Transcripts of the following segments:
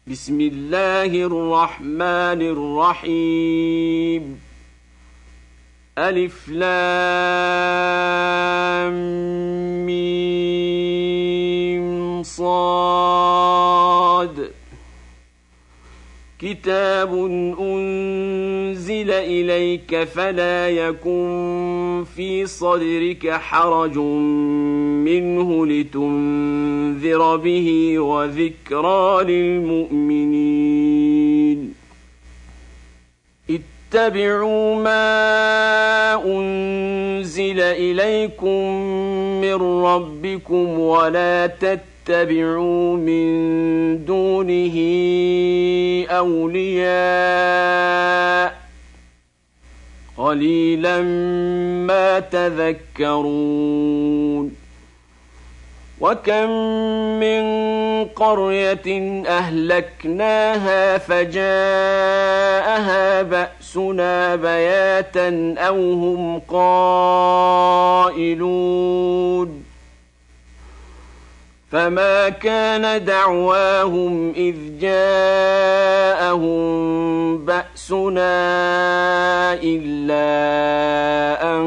بسم الله الرحمن الرحيم ألف لام ميم صاد كتاب أنزل إليك فلا يكن في صدرك حرج منه لتنذر به وذكرى للمؤمنين اتبعوا ما أنزل إليكم من ربكم ولا تتبعوا من دونه أولياء قليلا ما تذكرون وكم من قرية أهلكناها فجاءها بأسنا بياتا أو هم قائلون فما كان دعواهم إذ جاءهم بأسنا إلا أن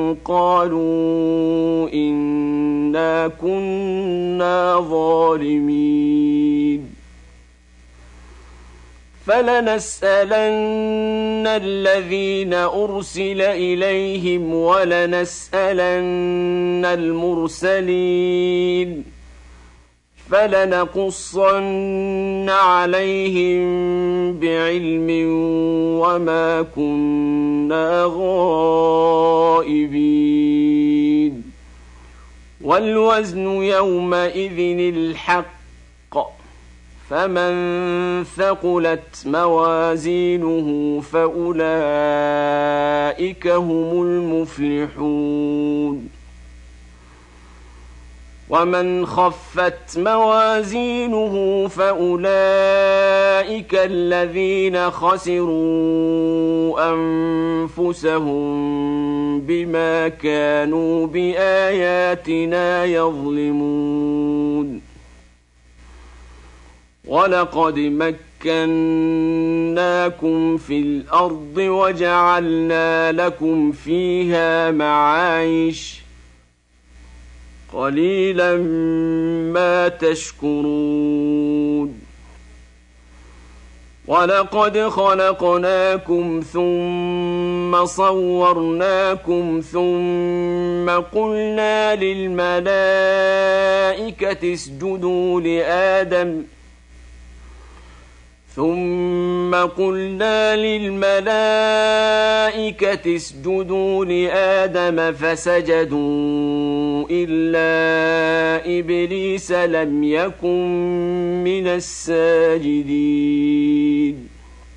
قالوا إنا كنا ظالمين فلنسألن الذين أرسل إليهم ولنسألن المرسلين فلنقصن عليهم بعلم وما كنا غائبين والوزن يومئذ الحق فمن ثقلت موازينه فأولئك هم المفلحون ومن خفت موازينه فأولئك الذين خسروا أنفسهم بما كانوا بآياتنا يظلمون ولقد مكناكم في الأرض وجعلنا لكم فيها معايش قليلا ما تشكرون ولقد خلقناكم ثم صورناكم ثم قلنا للملائكة اسجدوا لآدم فسجدوا إلا إبليس لم يكن من الساجدين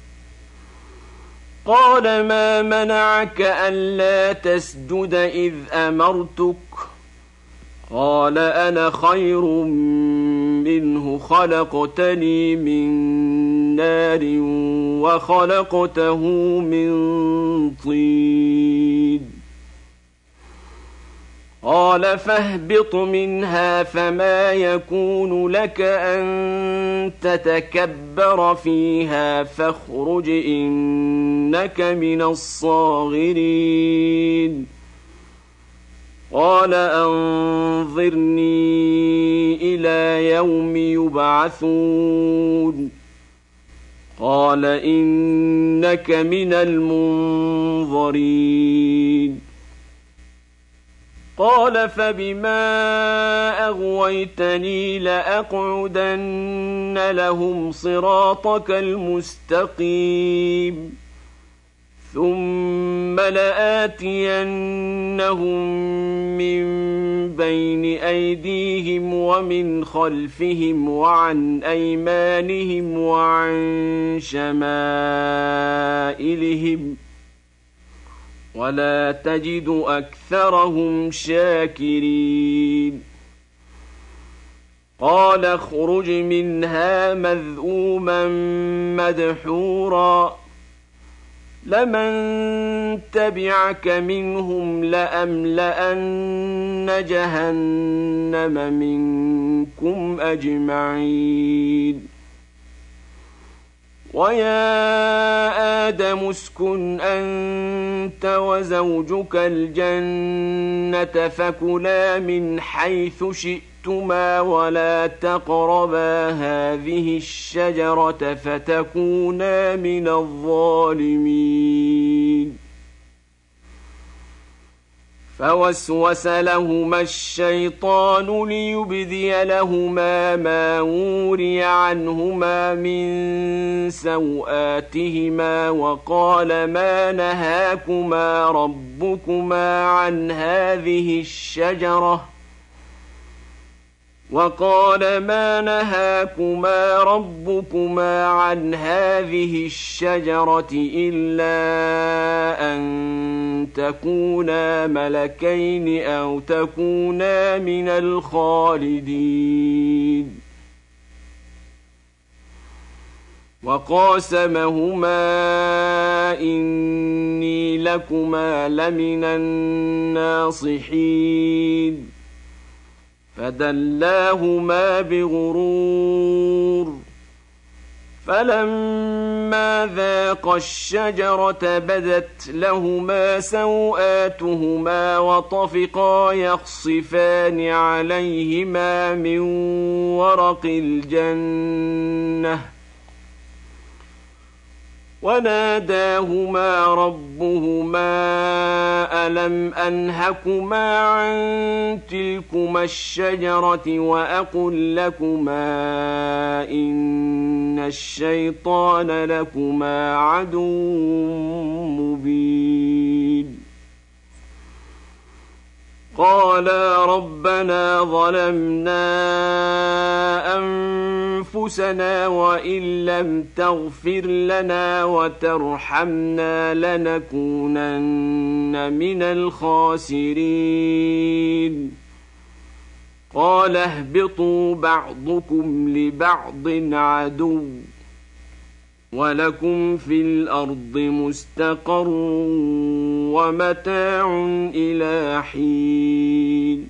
قال ما منعك ألا تسجد إذ أمرتك قال أنا خير منه خلقتني من نار وخلقته من طين قال فاهبط منها فما يكون لك أن تتكبر فيها فاخرج إنك من الصاغرين قال أنظرني إلى يوم يبعثون قال إنك من المنظرين قال فبما أغويتني لأقعدن لهم صراطك المستقيم ثم لآتينهم من بين أيديهم ومن خلفهم وعن أيمانهم وعن شمائلهم ولا تجد أكثرهم شاكرين قال اخرج منها مذءوما مدحورا لمن تبعك منهم لأملأن جهنم منكم أجمعين ويا آدم اسكن أنت وزوجك الجنة فكلا من حيث شئتما ولا تقربا هذه الشجرة فتكونا من الظالمين. فوسوس لهما الشيطان ليبدي لهما ما وري عنهما من سوآتهما وقال ما نهاكما ربكما عن هذه الشجرة إلا أن تكونا ملكين أو تكونا من الخالدين. وقاسمهما إني لكما لمن الناصحين فدلاهما بغرور فلما ذاقا الشجرة بدت لهما سوآتهما وطفقا يخصفان عليهما من ورق الجنة وناداهما ربهما ألم أنهكما عن تلكما الشجرة وأقل لكما إن الشيطان لكما عدو مبين. قالا ربنا ظلمنا أنفسنا وإن لم تغفر لنا وترحمنا لنكونن من الخاسرين. قال اهبطوا بعضكم لبعض عدو ولكم في الأرض مستقر ومتاع إلى حين.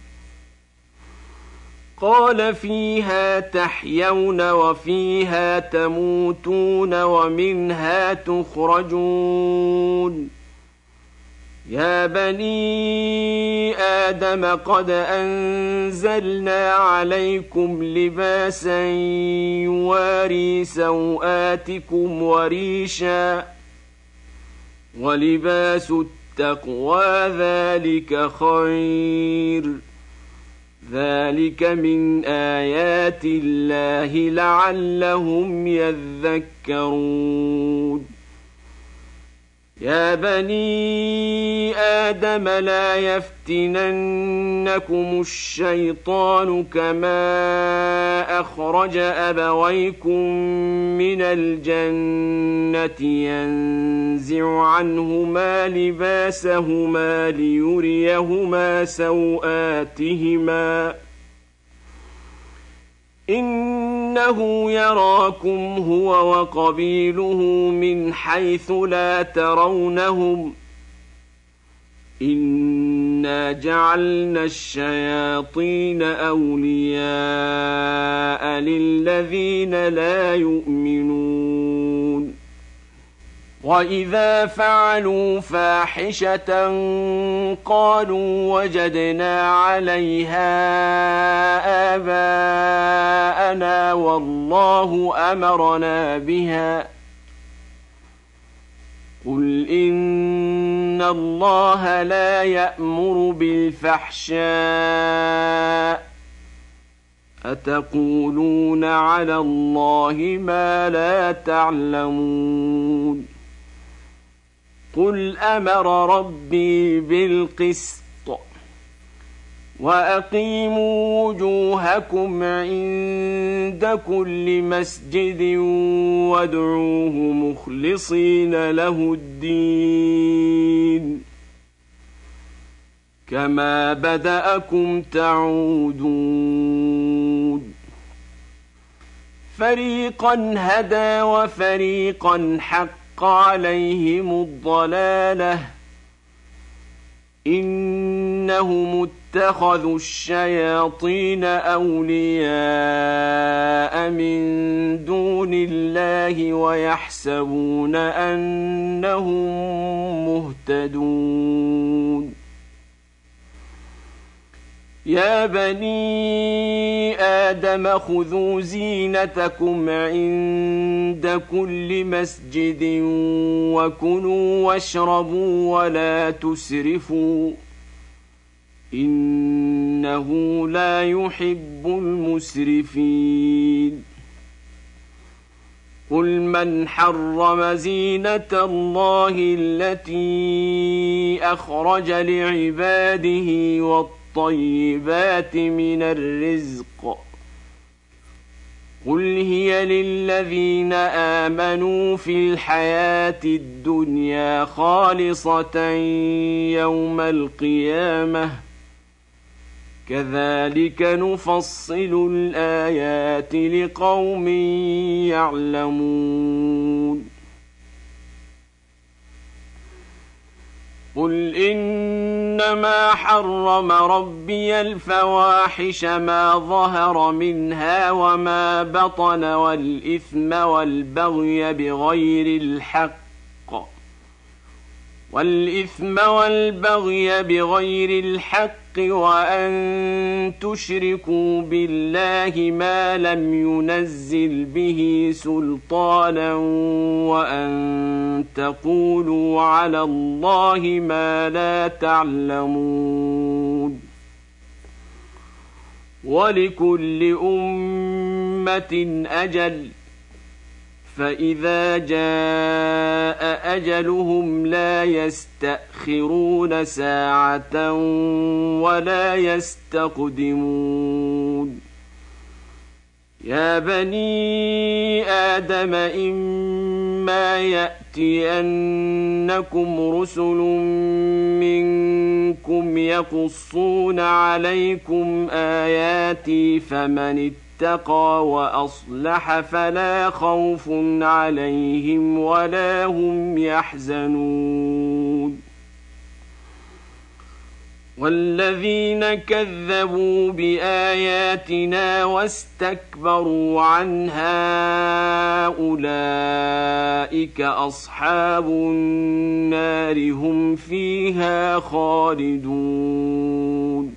قال فيها تحيون وفيها تموتون ومنها تخرجون. يا بني آدم قد أنزلنا عليكم لباسا يواري سوآتكم وريشا ولباس التقوى ذلك خير ذلك من آيات الله لعلهم يذكرون. يا بني آدم لا يفتننكم الشيطان كما أخرج أبويكم من الجنة ينزع عنهما لباسهما ليريهما سوآتهما إنه يراكم هو وقبيله من حيث لا ترونهم إنا جعلنا الشياطين أولياء للذين لا يؤمنون. وإذا فعلوا فاحشة قالوا وجدنا عليها آباءنا والله أمرنا بها قل إن الله لا يأمر بالفحشاء أتقولون على الله ما لا تعلمون. قل أمر ربي بالقسط وأقيموا وجوهكم عند كل مسجد وادعوه مخلصين له الدين كما بدأكم تعودون. فريقا هدى وفريقا حق عليهم الضلالة إنهم اتخذوا الشياطين أولياء من دون الله ويحسبون أنهم مهتدون. يا بني آدم خذوا زينتكم عند كل مسجد وكلوا واشربوا ولا تسرفوا إنه لا يحب المسرفين. قل من حرم زينة الله التي أخرج لعباده والطيبات من الرزق قل هي للذين آمنوا في الحياة الدنيا خالصة يوم القيامة كذلك نفصل الآيات لقوم يعلمون. قل إنما حرم ربي الفواحش ما ظهر منها وما بطن والإثم والبغي بغير الحق وأن تشركوا بالله ما لم ينزل به سلطانا وأن تقولوا على الله ما لا تعلمون. ولكل أمة أجل فإذا جاء أجلهم لا يستأخرون ساعة ولا يستقدمون. يا بني آدم إما يأتينكم رسل منكم يقصون عليكم آياتي فمن اتقى وأصلح فلا خوف عليهم ولا هم يحزنون. والذين كذبوا بآياتنا واستكبروا عنها أولئك أصحاب النار هم فيها خالدون.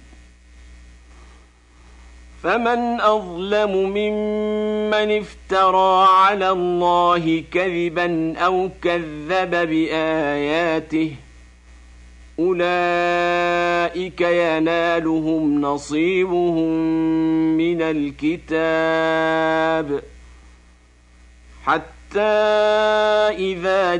فمن أظلم ممن افترى على الله كذبا أو كذب بآياته أولئك ينالهم نصيبهم من الكتاب حتى إذا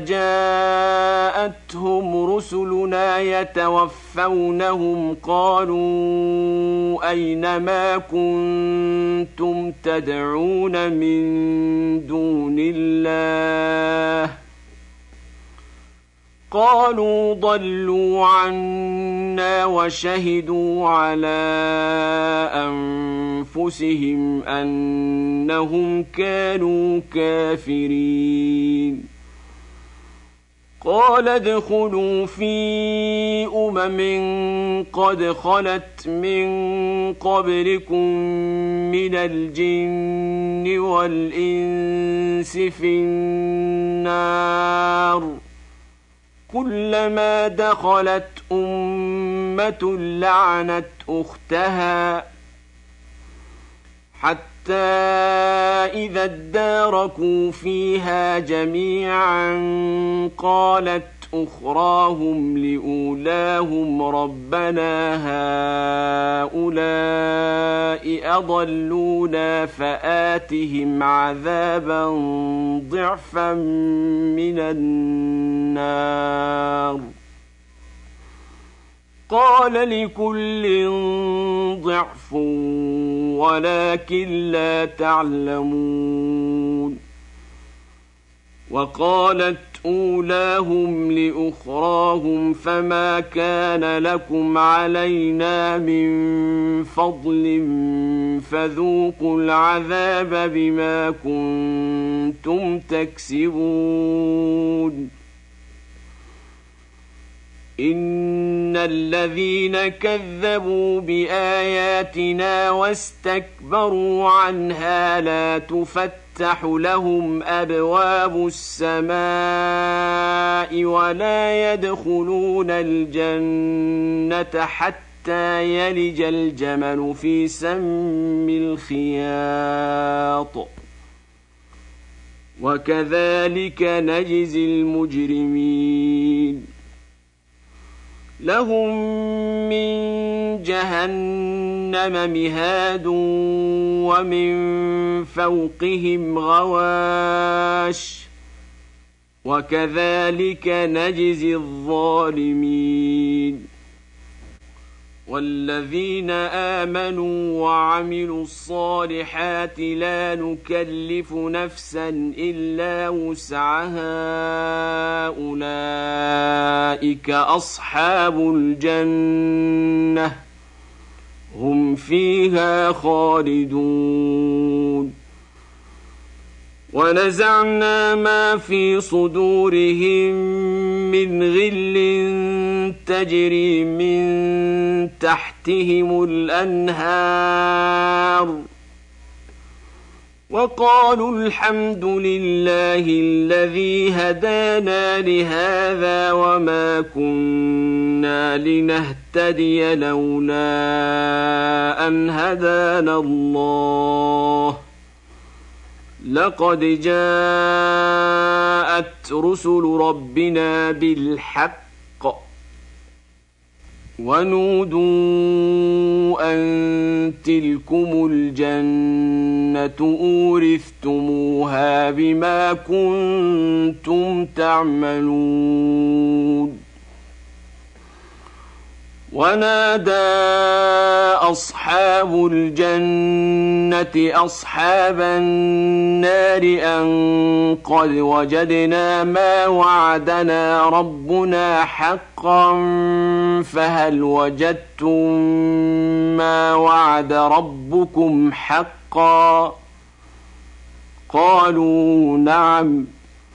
جاءتهم رسلنا يتوفونهم قالوا أين ما كنتم تدعون من دون الله قالوا ضلوا عنا وشهدوا على أنفسهم أنهم كانوا كافرين. قال ادخلوا في قد خلت من قبلكم من الجن والإنس في النار كلما دخلت أمة لعنت أختها حتى إذا اداركوا فيها جميعا قالت أخراهم لأولاهم ربنا هؤلاء أضلونا فآتهم عذابا ضعفا من النار قال لكل ضعف ولكن لا تعلمون. وقالت أولاهم لأخراهم فما كان لكم علينا من فضل فذوقوا العذاب بما كنتم تكسبون. إن الذين كذبوا بآياتنا واستكبروا عنها لا تفتح لهم أبواب السماء ولا يدخلون الجنة حتى يلج الجمل في سم الخياط وكذلك نجزي المجرمين لهم من جهنم مهاد ومن فوقهم غواش وكذلك نجزي الظالمين والذين آمنوا وعملوا الصالحات لا نكلف نفسا إلا وسعها أولئك أصحاب الجنة هم فيها خالدون ونزعنا ما في صدورهم من غل تجري من تحتهم الأنهار وقالوا الحمد لله الذي هدانا لهذا وما كنا لنهتدي لولا أن هدانا الله لقد جاءت رسل ربنا بالحق ونودوا أن تلكم الجنة أورثتموها بما كنتم تعملون ونادى أصحاب الجنة أصحاب النار أن قد وجدنا ما وعدنا ربنا حقا فهل وجدتم ما وعد ربكم حقا قالوا نعم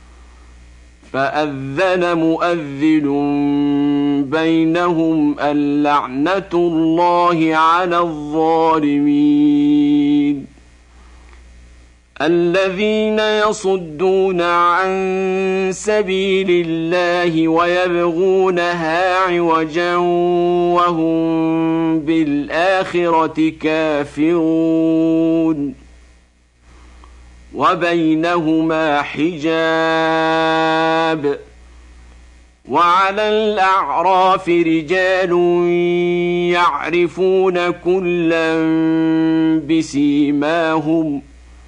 فأذن مؤذن بينهم اللعنة الله على الظالمين الذين يصدون عن سبيل الله ويبغونها عوجا وهم بالآخرة كافرون وبينهما حجاب وعلى الأعراف رجال يعرفون كلا بسيماهم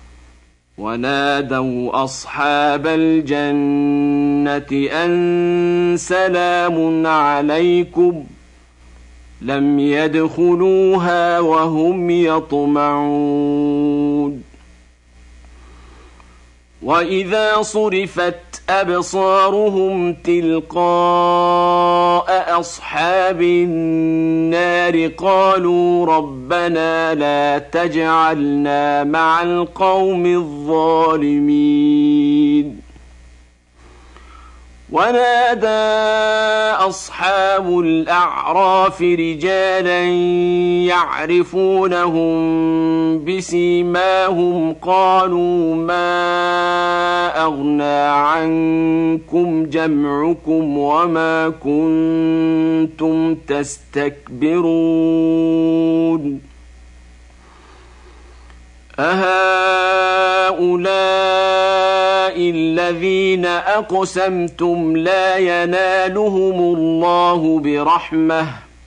ونادوا أصحاب الجنة أن سلام عليكم لم يدخلوها وهم يطمعون وإذا صرفت أبصارهم تلقاء أصحاب النار قالوا ربنا لا تجعلنا مع القوم الظالمين ونادى أصحاب الأعراف رجالا يعرفونهم بسيماهم قالوا ما أغنى عنكم جمعكم وما كنتم تستكبرون أهؤلاء الذين أقسمتم لا ينالهم الله برحمة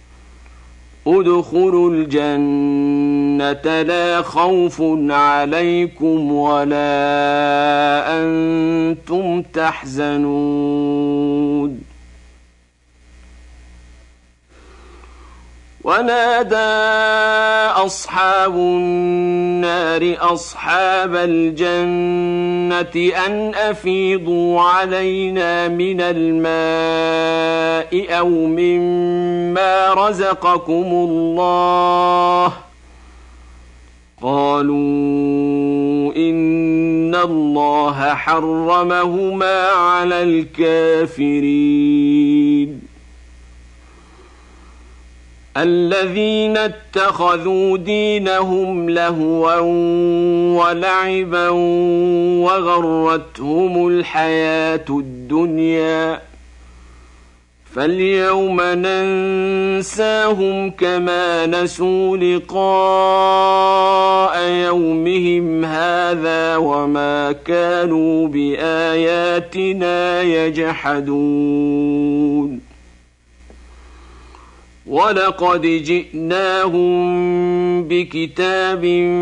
ادخلوا الجنة لا خوف عليكم ولا أنتم تحزنون ونادى أصحاب النار أصحاب الجنة أن أفيضوا علينا من الماء أو مما رزقكم الله قالوا إن الله حرمهما على الكافرين الذين اتخذوا دينهم لهوا ولعبا وغرتهم الحياة الدنيا فاليوم ننساهم كما نسوا لقاء يومهم هذا وما كانوا بآياتنا يجحدون ولقد جئناهم بكتاب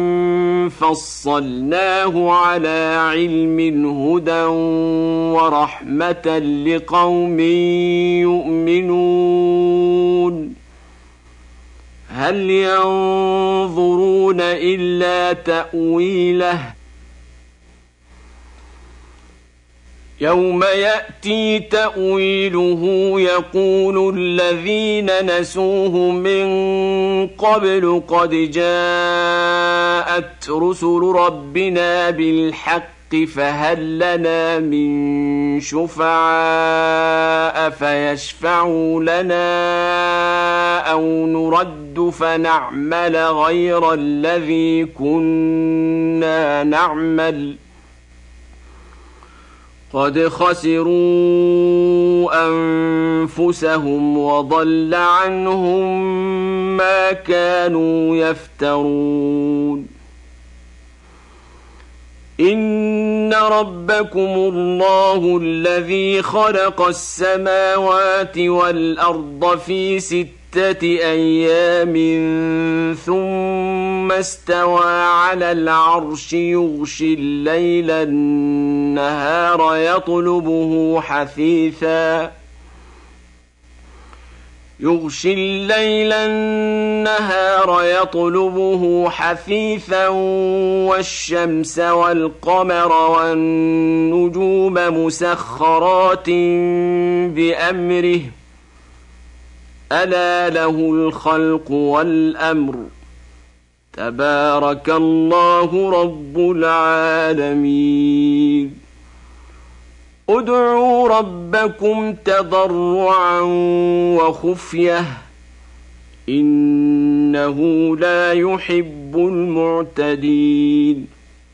فصلناه على علم هدى ورحمة لقوم يؤمنون هل ينظرون إلا تأويله يوم يأتي تأويله يقول الذين نسوه من قبل قد جاءت رسل ربنا بالحق فهل لنا من شفعاء فيشفعوا لنا أو نرد فنعمل غير الذي كنا نعمل قد خسروا أنفسهم وضل عنهم ما كانوا يفترون إن ربكم الله الذي خلق السماوات والأرض في 6 أيام ثم استوى على العرش يغشي الليل النهار يطلبه حثيثا والشمس والقمر والنجوم مسخرات بأمره ألا له الخلق والأمر تبارك الله رب العالمين ادعوا ربكم تضرعا وخفية إنه لا يحب المعتدين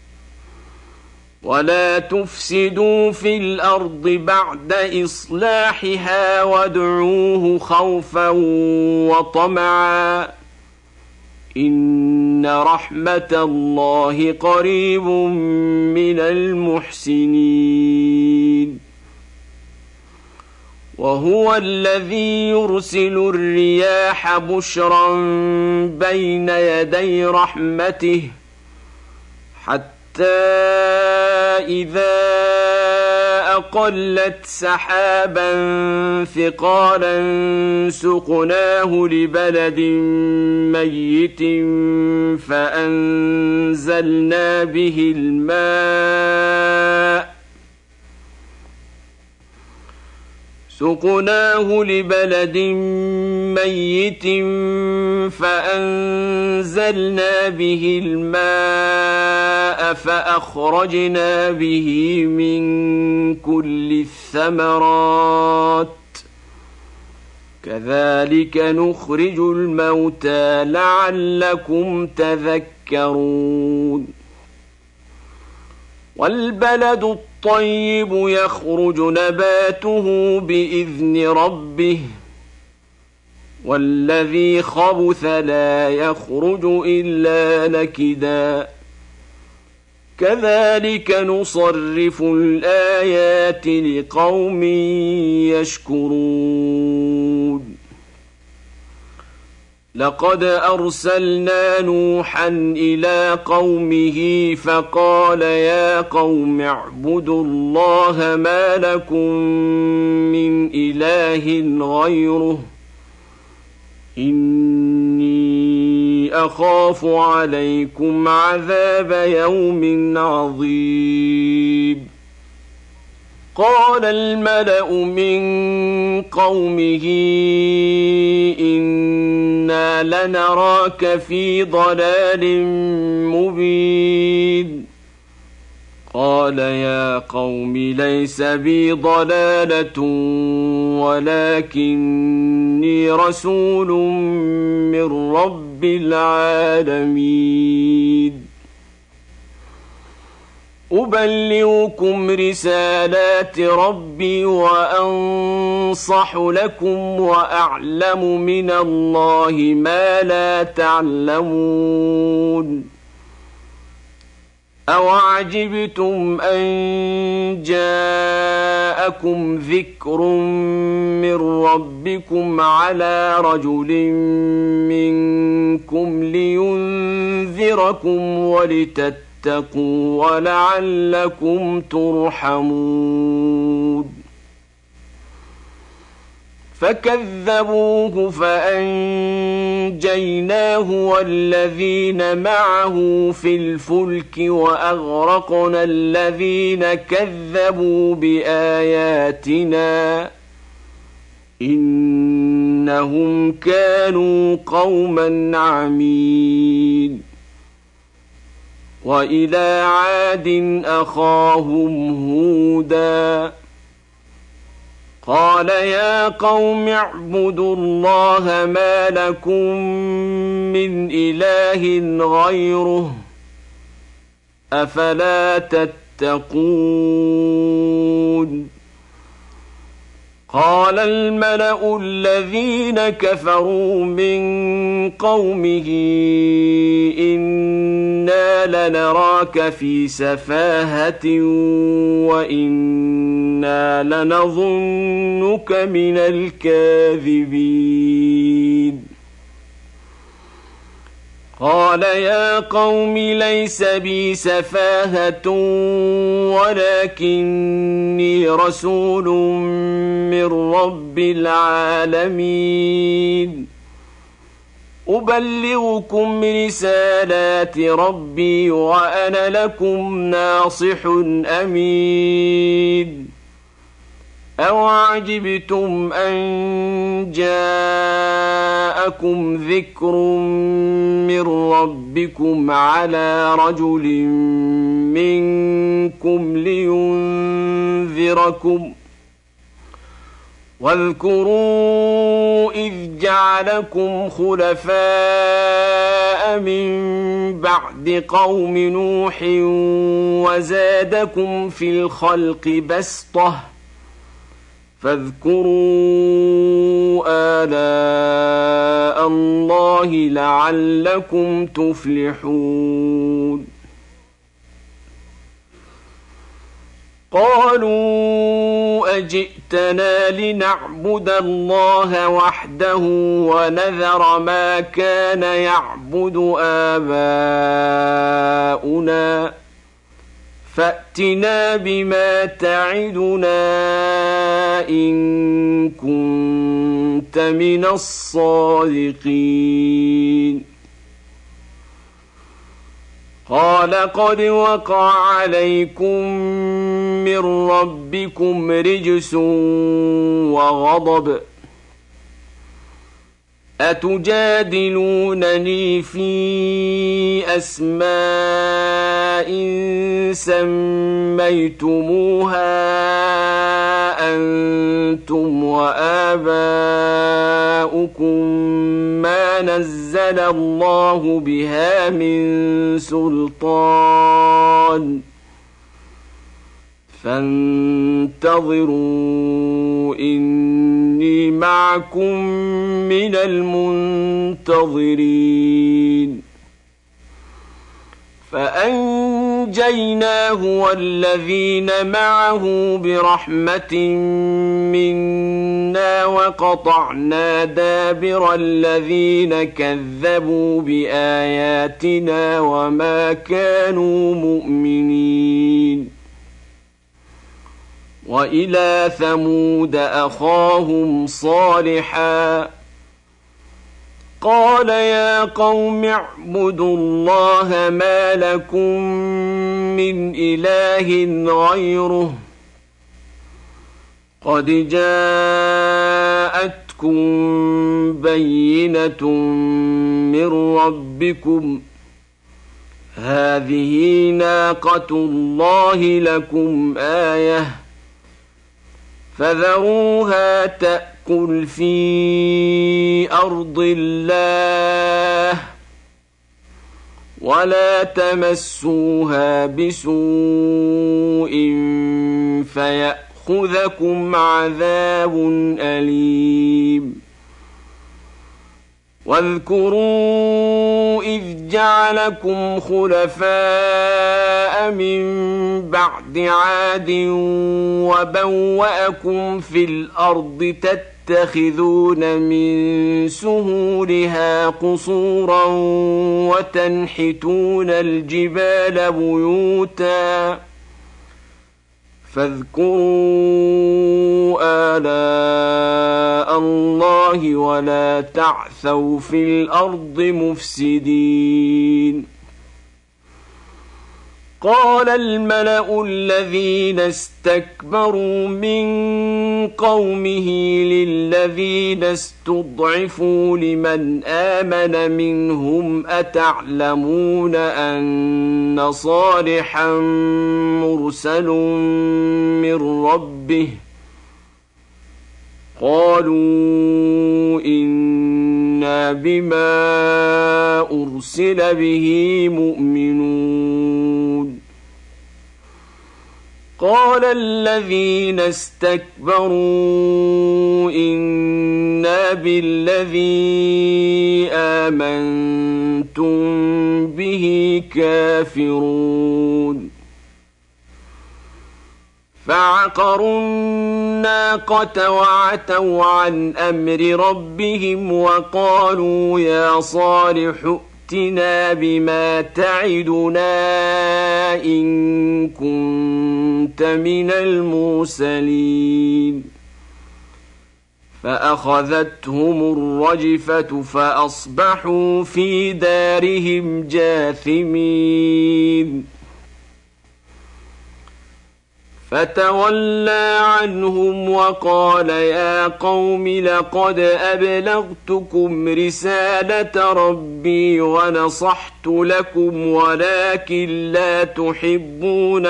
ولا تفسدوا في الأرض بعد إصلاحها وادعوه خوفا وطمعا إن رحمة الله قريب من المحسنين وهو الذي يرسل الرياح بشرا بين يدي رحمته حتى إذا أقلت سحابا ثقالا سقناه لبلد ميت فأنزلنا به الماء فأخرجنا به من كل الثمرات كذلك نخرج الموتى لعلكم تذكرون والبلد الطيب يخرج نباته بإذن ربه والذي خبث لا يخرج إلا نكدا كذلك نصرف الآيات لقوم يشكرون لقد أرسلنا نوحا إلى قومه فقال يا قوم اعبدوا الله ما لكم من إله غيره إني أخاف عليكم عذاب يوم عظيم قال الملأ من قومه إنا لنراك في ضلال مبين قال يا قوم ليس بي ضلالة ولكني رسول من رب العالمين أبلغكم رسالات ربي وأنصح لكم وأعلم من الله ما لا تعلمون أوعجبتم أن جاءكم ذكر من ربكم على رجل منكم لينذركم ولتتقوا ولعلكم ترحمون فكذبوه فأنجيناه والذين معه في الفلك وأغرقنا الذين كذبوا بآياتنا إنهم كانوا قوما عمين وإلى عاد أخاهم هودا قال يا قوم اعبدوا الله ما لكم من إله غيره أفلا تتقون قال الملأ الذين كفروا من قومه إنا لنراك في سفاهة وإنا لنظنك من الكاذبين قال يا قوم ليس بي سفاهة ولكني رسول من رب العالمين أبلغكم رسالات ربي وأنا لكم ناصح أمين أوعجبتم أن جاءكم ذكر من ربكم على رجل منكم لينذركم واذكروا إذ جعلكم خلفاء من بعد قوم نوح وزادكم في الخلق بسطة فاذكروا آلاء الله لعلكم تفلحون قالوا أجئتنا لنعبد الله وحده ونذر ما كان يعبد آباؤنا فأتنا بما تعدنا إن كنت من الصادقين قال قد وقع عليكم من ربكم رجس وغضب أتجادلونني في أسماء سميتموها أنتم وآباؤكم ما نزل الله بها من سلطان فانتظروا إني معكم من المنتظرين فأنجيناه والذين معه برحمة منا وقطعنا دابر الذين كذبوا بآياتنا وما كانوا مؤمنين وإلى ثمود أخاهم صالحا قال يا قوم اعبدوا الله ما لكم من إله غيره قد جاءتكم بينة من ربكم هذه ناقة الله لكم آية فذروها تأكل في أرض الله ولا تمسوها بسوء فيأخذكم عذاب أليم واذكروا إذ جعلكم خلفاء من بعد عاد وبوأكم في الأرض تتخذون من سهولها قصورا وتنحتون الجبال بيوتا فاذكروا آلاء الله ولا تعثوا في الأرض مفسدين قال الملأ الذين استكبروا من قومه للذين استضعفوا لمن آمن منهم أتعلمون أن صالحا مرسل من ربه قالوا إنا بما أرسل به مؤمنون قال الذين استكبروا إنا بالذي آمنتم به كافرون فعقروا الناقة وعتوا عن أمر ربهم وقالوا يا صالح ائتنا بما تعدنا إن كنت من المرسلين فأخذتهم الرجفة فأصبحوا في دارهم جاثمين فتولى عنهم وقال يا قوم لقد أبلغتكم رسالة ربي ونصحت لكم ولكن لا تحبون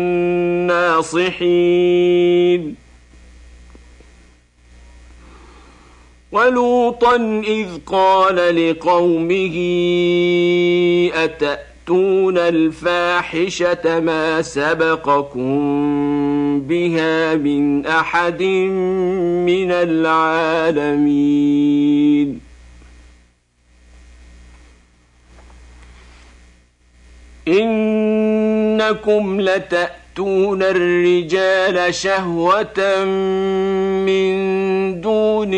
الناصحين ولوطا إذ قال لقومه أتأتون الفاحشة ما سبقكم بها من أحد من العالمين إنكم لتأتون الرجال شهوة من دون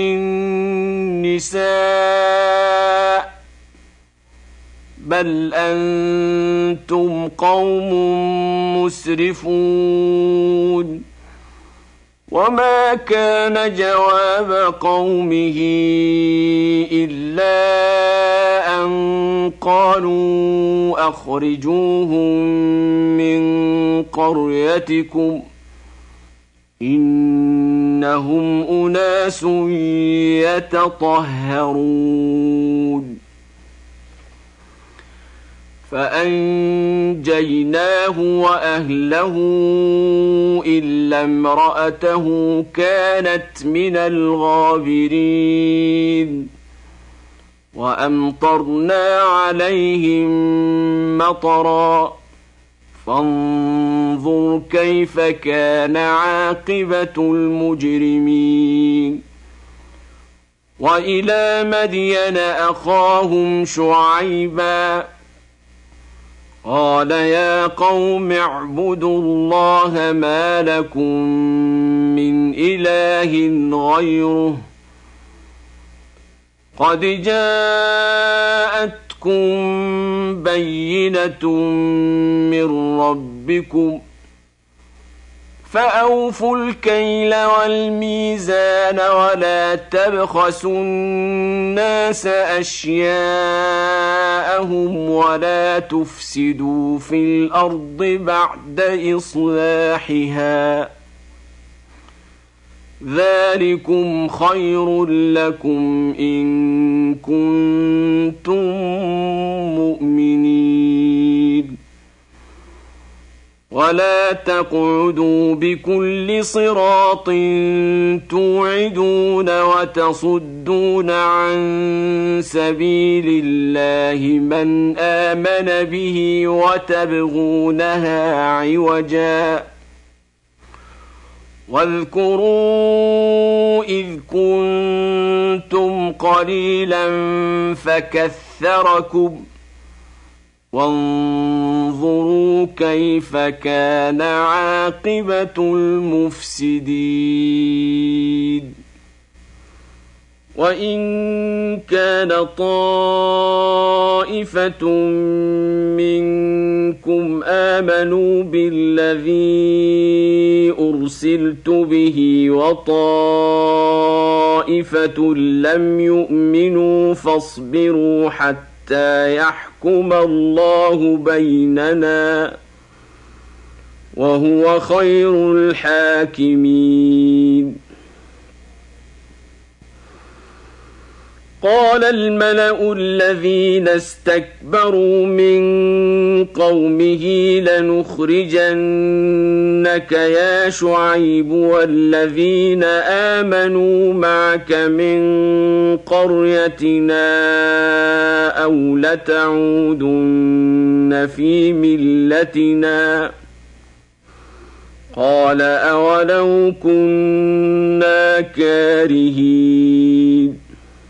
النساء بل أنتم قوم مسرفون وما كان جواب قومه إلا أن قالوا أخرجوهم من قريتكم إنهم أناس يتطهرون فأنجيناه وأهله إلا امرأته كانت من الغابرين وأمطرنا عليهم مطرا فانظر كيف كان عاقبة المجرمين وإلى مدين أخاهم شعيبا قال يا قوم اعبدوا الله ما لكم من إله غيره قد جاءتكم بينة من ربكم فأوفوا الكيل والميزان ولا تبخسوا الناس أشياءهم ولا تفسدوا في الأرض بعد إصلاحها ذلكم خير لكم إن كنتم مؤمنين ولا تقعدوا بكل صراط توعدون وتصدون عن سبيل الله من آمن به وتبغونها عوجا واذكروا إذ كنتم قليلا فكثركم وانظروا كيف كان عاقبة المفسدين وإن كان طائفة منكم آمنوا بالذي أرسلت به وطائفة لم يؤمنوا فاصبروا حتى يحكم الله بيننا وهو خير الحاكمين. قال الملأ الذين استكبروا من قومه لنخرجنك يا شعيب والذين آمنوا معك من قريتنا أو لتعودن في ملتنا قال أولو كنا كارهين.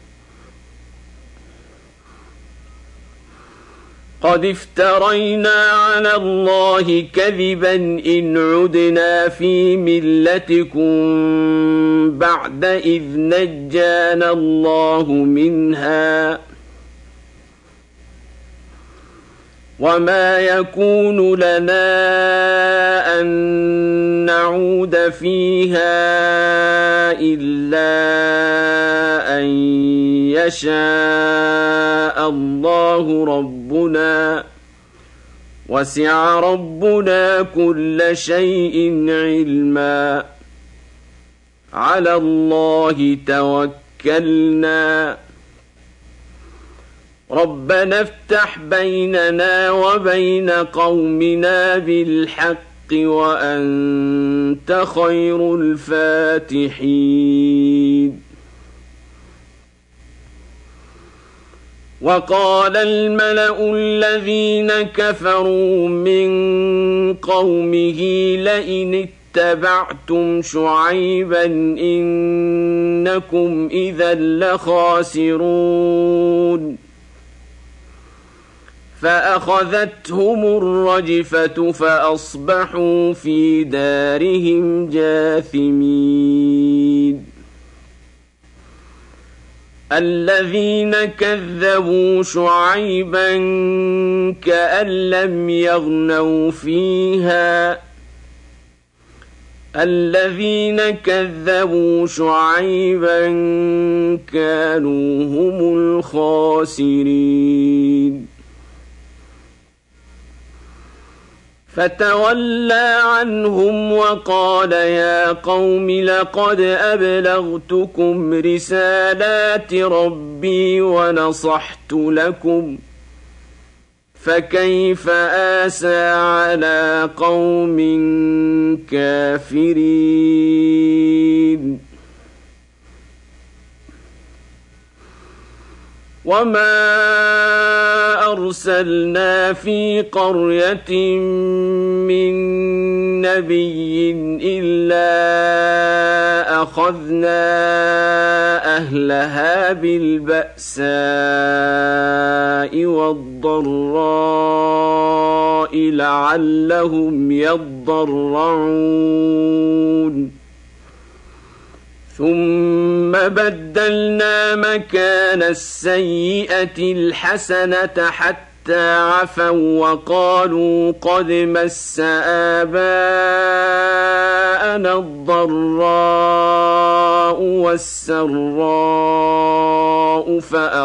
قد افترينا على الله كذبا إن عدنا في ملتكم بعد إذ نجانا الله منها وما يكون لنا أن نعود فيها إلا أن يشاء الله ربنا وسع ربنا كل شيء علما على الله توكلنا ربنا افتح بيننا وبين قومنا بالحق وأنت خير الفاتحين. وقال الملأ الذين كفروا من قومه لئن اتبعتم شعيبا إنكم إذا لخاسرون فأخذتهم الرجفة فأصبحوا في دارهم جاثمين. الذين كذبوا شعيبا كأن لم يغنوا فيها الذين كذبوا شعيبا كانوا هم الخاسرين. فتولى عنهم وقال يا قوم لقد أبلغتكم رسالات ربي ونصحت لكم فكيف آسى على قوم كافرين. وما أرسلنا في قرية من نبي إلا أخذنا أهلها بالبأساء والضراء لعلهم يضرعون ثم بدلنا مكان السيئة الحسنة حتى عفوا وقالوا قد مس آباءنا الضراء والسراء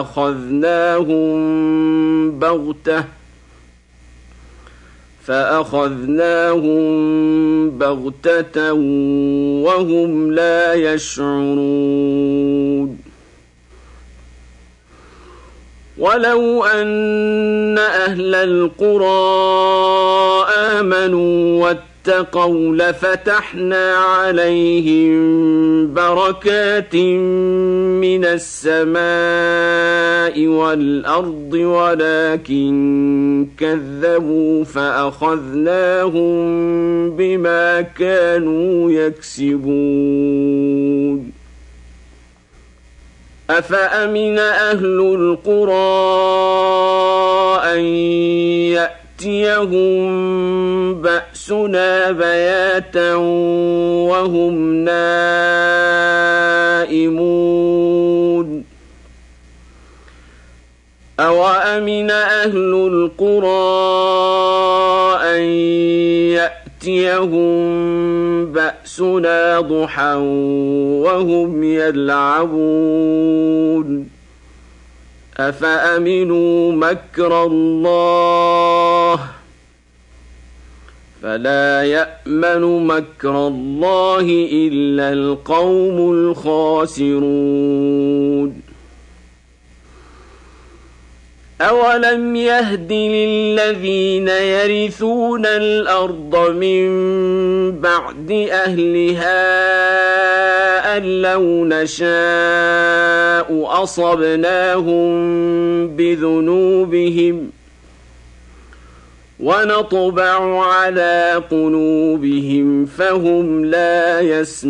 فأخذناهم بغتة وهم لا يشعرون. ولو أن أهل القرى آمنوا واتقوا لفتحنا عليهم بركات من السماء والأرض ولكن كذبوا فأخذناهم بما كانوا يكسبون أفأمن أهل القرى أن يأتيهم بأسنا بياتا وهم نائمون أوأمن أهل القرى أن يأتيهم بأسنا ضحى وهم يلعبون أفأمنوا مكر الله فلا يأمن مكر الله إلا القوم الخاسرون أولم يهد للذين يرثون الأرض من بعد أهلها أن لو نشاء أصبناهم بذنوبهم ونطبع على قلوبهم فهم لا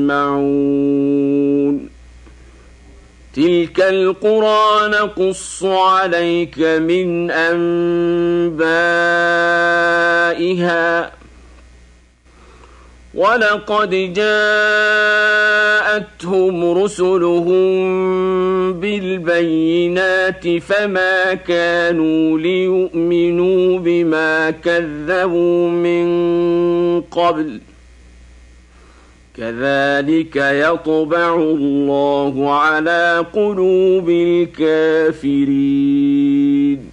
يسمعون تلك القرى نقص عليك من أنبائها ولقد جاءتهم رسلهم بالبينات فما كانوا ليؤمنوا بما كذبوا من قبل كذلك يطبع الله على قلوب الكافرين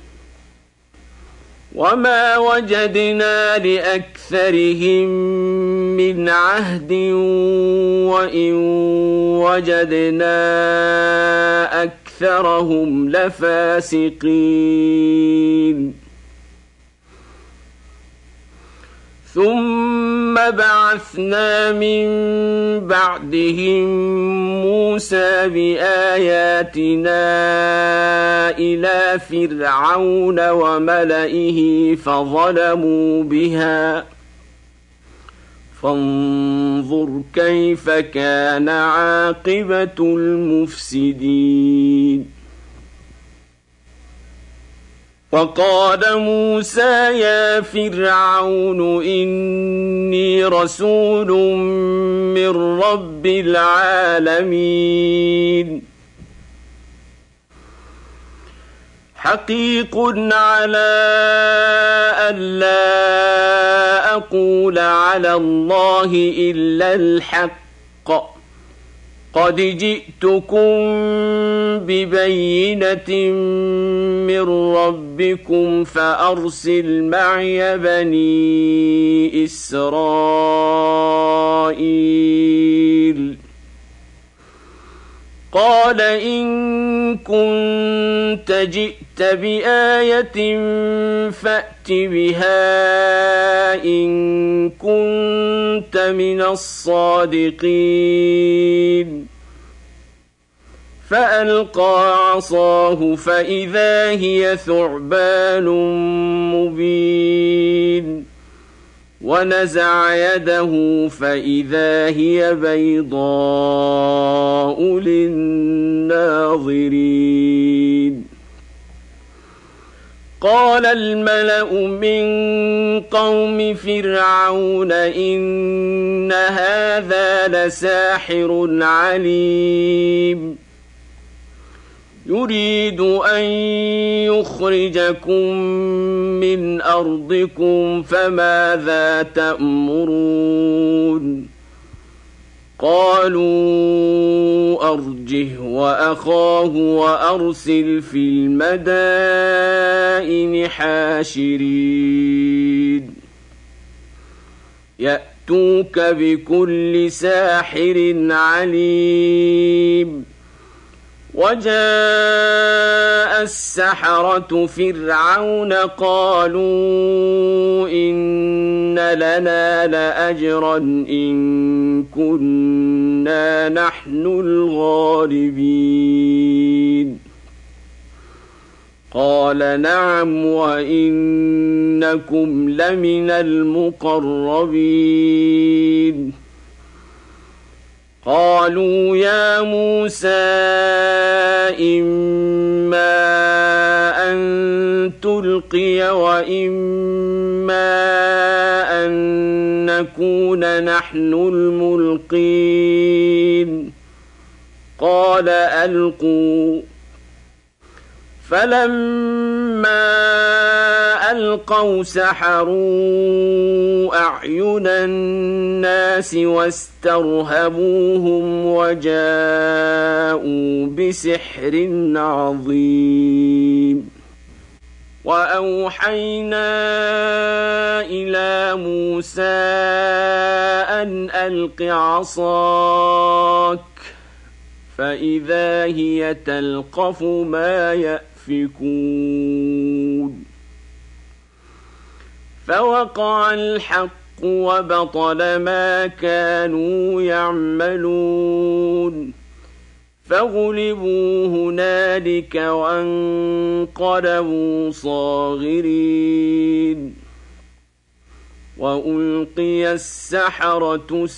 وما وجدنا لأكثرهم من عهد وإن وجدنا أكثرهم لفاسقين ثم بعثنا من بعدهم موسى بآياتنا إلى فرعون وملئه فظلموا بها فانظر كيف كان عاقبة المفسدين وقال موسى يا فرعون إني رسول من رب العالمين حقيق على ألا أقول على الله إلا الحق قد جئتكم ببينة من ربكم فأرسل معي بني إسرائيل قال إن كنت جئت بآية فأت بها إن كنت من الصادقين فألقى عصاه فإذا هي ثعبان مبين ونزع يده فإذا هي بيضاء للناظرين قال الملأ من قوم فرعون إن هذا لساحر عليم يريد أن يخرجكم من أرضكم فماذا تأمرون قالوا أرجه وأخاه وأرسل في المدائن حاشرين يأتوك بكل ساحر عليم وجاء السحرة فرعون قالوا إن لنا لأجرا إن كنا نحن الغالبين قال نعم وإنكم لمن المقربين قالوا يا موسى إما أن تلقي وإما أن نكون نحن الملقين قال ألقوا فلما ألقوا سحروا أعين الناس واسترهبوهم وجاءوا بسحر عظيم وأوحينا إلى موسى أن ألق عصاك فإذا هي تلقف ما يأفكون فوقع الحق وبطل ما كانوا يعملون فغلبوا هنالك وانقلبوا صاغرين وألقي السحرة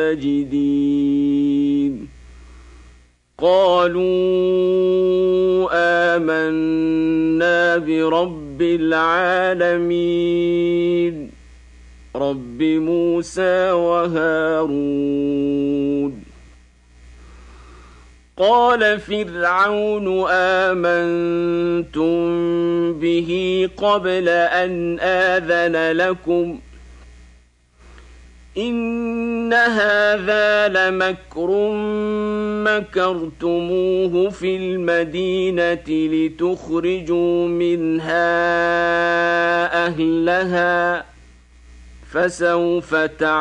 ساجدين قالوا آمنا برب العالمين رب موسى وهارون قال فرعون آمنتم به قبل أن آذن لكم إن هذا لمكر مكرتموه في المدينة لتخرجوا منها أهلها فسوف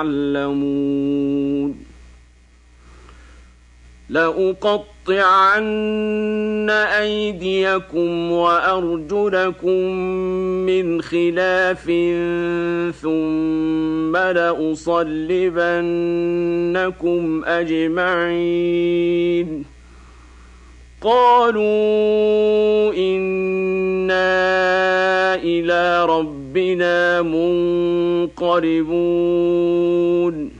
تعلمون لأقطعن أيديكم وأرجلكم من خلاف ثم لأصلبنكم أجمعين قالوا إنا إلى ربنا منقلبون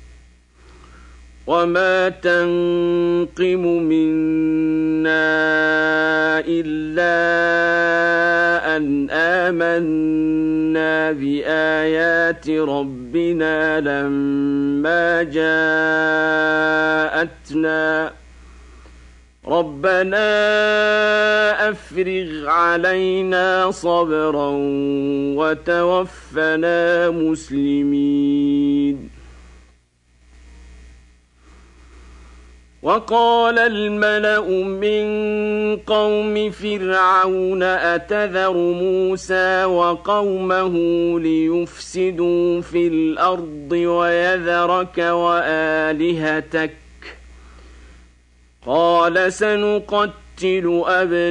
وما تنقم منا إلا أن آمنا بآيات ربنا لما جاءتنا ربنا أفرغ علينا صبرا وتوفنا مسلمين وقال الملأ من قوم فرعون أتذر موسى وقومه ليفسدوا في الأرض ويذرك وآلهتك قال سنقتل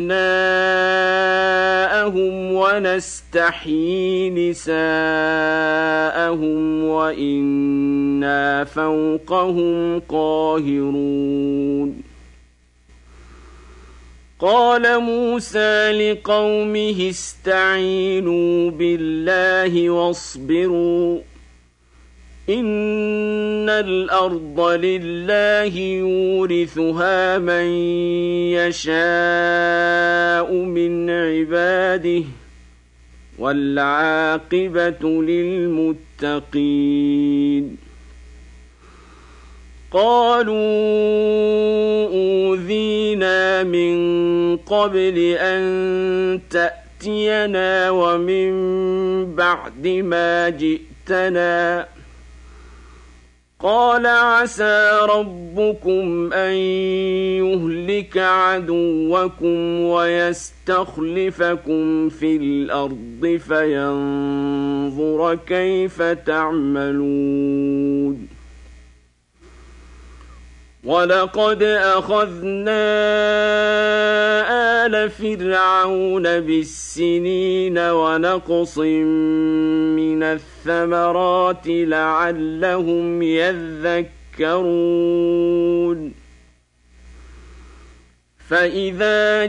أبناءهم ونستحيي نساءهم وإنا فوقهم قاهرون قال موسى لقومه استعينوا بالله واصبروا إن الأرض لله يورثها من يشاء من عباده والعاقبة للمتقين قالوا أوذينا من قبل أن تأتينا ومن بعد ما جئتنا قال عسى ربكم أن يهلك عدوكم ويستخلفكم في الأرض فينظر كيف تعملون ولقد أخذنا آل فرعون بالسنين ونقص من الثمرات لعلهم يذكرون فإذا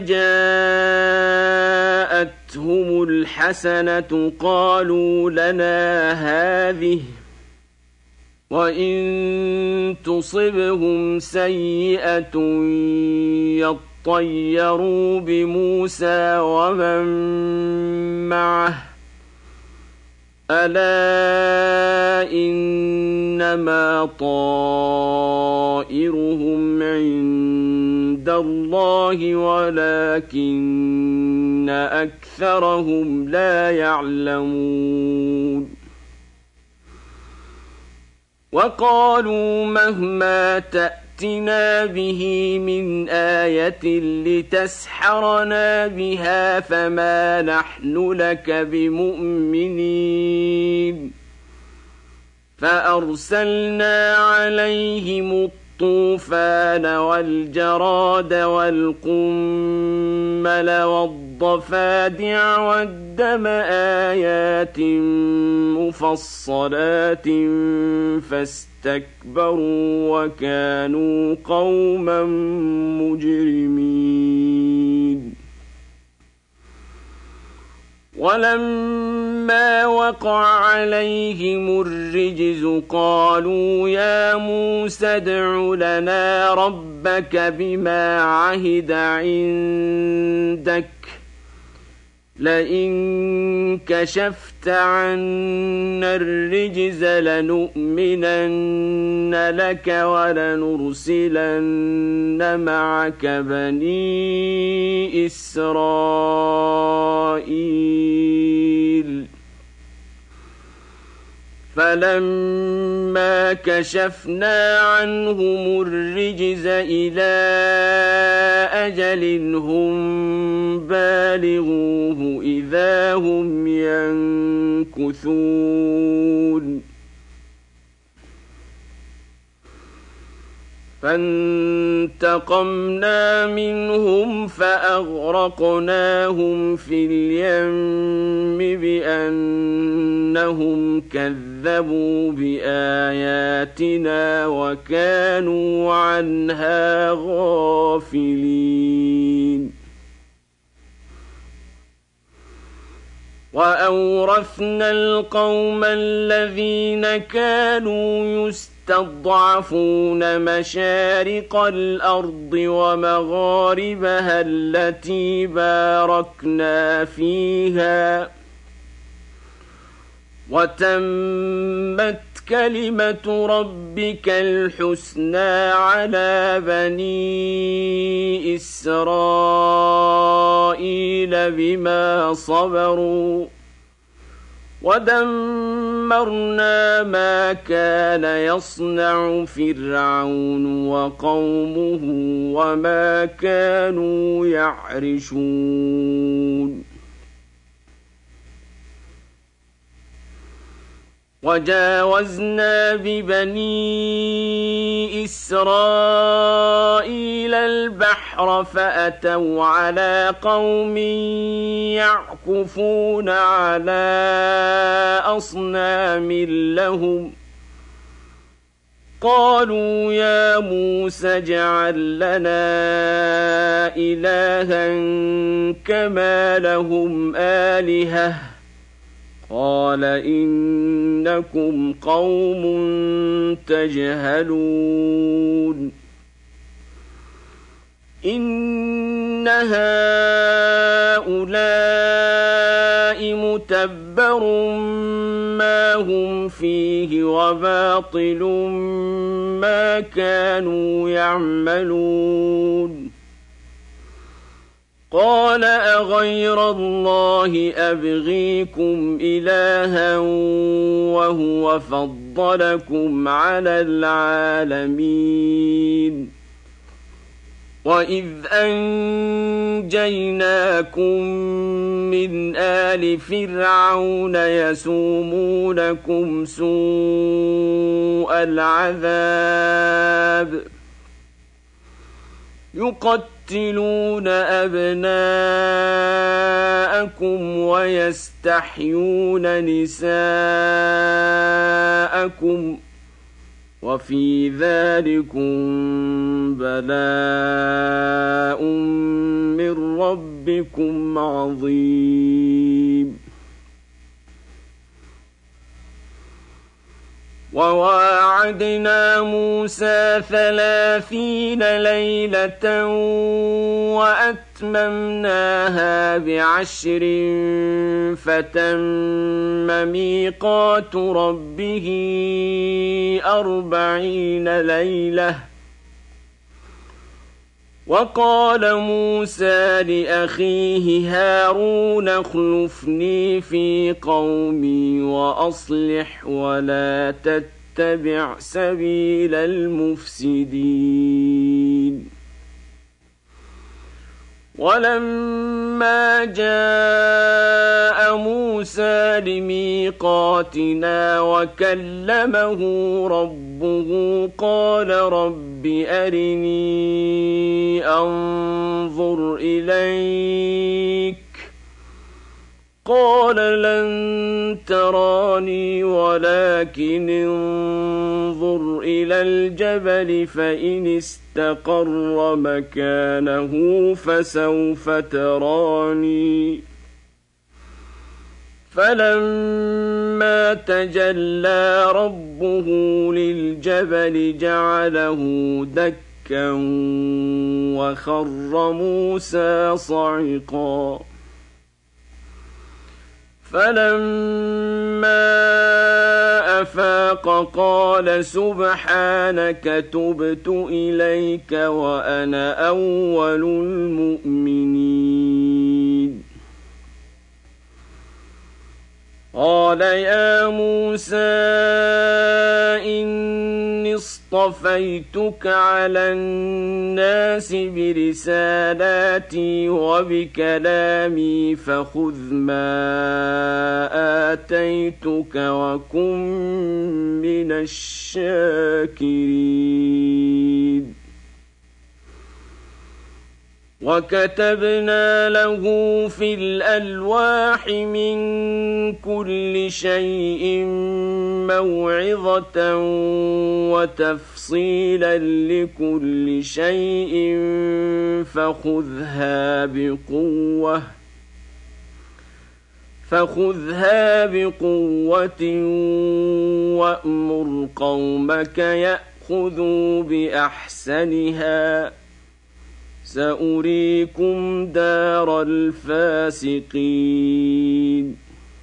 جاءتهم الحسنة قالوا لنا هذه وإن تصبهم سيئة يطيروا بموسى ومن معه ألا إنما طائرهم عند الله ولكن أكثرهم لا يعلمون وقالوا مهما تأتنا به من آية لتسحرنا بها فما نحن لك بمؤمنين فأرسلنا عليهم الطوفان والجراد والقمل والضفادع والدم آيات مفصلات فاستكبروا وكانوا قوما مجرمين ولما وقع عليهم الرجز قالوا يا موسى ادع لنا ربك بما عهد عندك لئن كشفت عنا الرجز لنؤمنن لك ولنرسلن معك بني إسرائيل فلما كشفنا عنهم الرجز إلى أجل هم بالغوه إذا هم ينكثون فانتقمنا منهم فأغرقناهم في اليم بأنهم كذبوا بآياتنا وكانوا عنها غافلين وأورثنا القوم الذين كانوا يستضعفون مشارق الأرض ومغاربها التي باركنا فيها وتمت كلمة ربك الحسنى على بني إسرائيل بما صبروا ودمرنا ما كان يصنع فرعون وقومه وما كانوا يعرشون وجاوزنا ببني إسرائيل البحر فأتوا على قوم يعكفون على أصنام لهم قالوا يا موسى اجعل لنا إلها كما لهم آلهة قال إنكم قوم تجهلون إن هؤلاء متبر ما هم فيه وباطل ما كانوا يعملون قال أغير الله أبغيكم إلها وهو فضلكم على العالمين وإذ أنجيناكم من آل فرعون يسومونكم سوء العذاب يقتلون أبناءكم ويستحيون نساءكم وفي ذلكم بلاء من ربكم عظيم. وواعدنا موسى 30 ليلة وأتممناها ب10 فتم ميقات ربه 40 ليلة. وقال موسى لأخيه هارون اخلفني في قومي وأصلح ولا تتبع سبيل المفسدين. ولما جاء موسى لميقاتنا وكلمه ربه قال رب أرني أنظر إليك قال لن تراني ولكن انظر إلى الجبل فإن استقر مكانه فسوف تراني. فلما تجلى ربه للجبل جعله دكا وخر موسى صعقا. فلما أفاق قال سبحانك تبت إليك وأنا أول المؤمنين. قال يا موسى إني اصطفيتك على الناس برسالاتي وبكلامي فخذ ما آتيتك وكن من الشاكرين. وكتبنا له في الألواح من كل شيء موعظة وتفصيلا لكل شيء فخذها بقوة وأمر قومك يأخذوا بأحسنها سأريكم دار الفاسقين.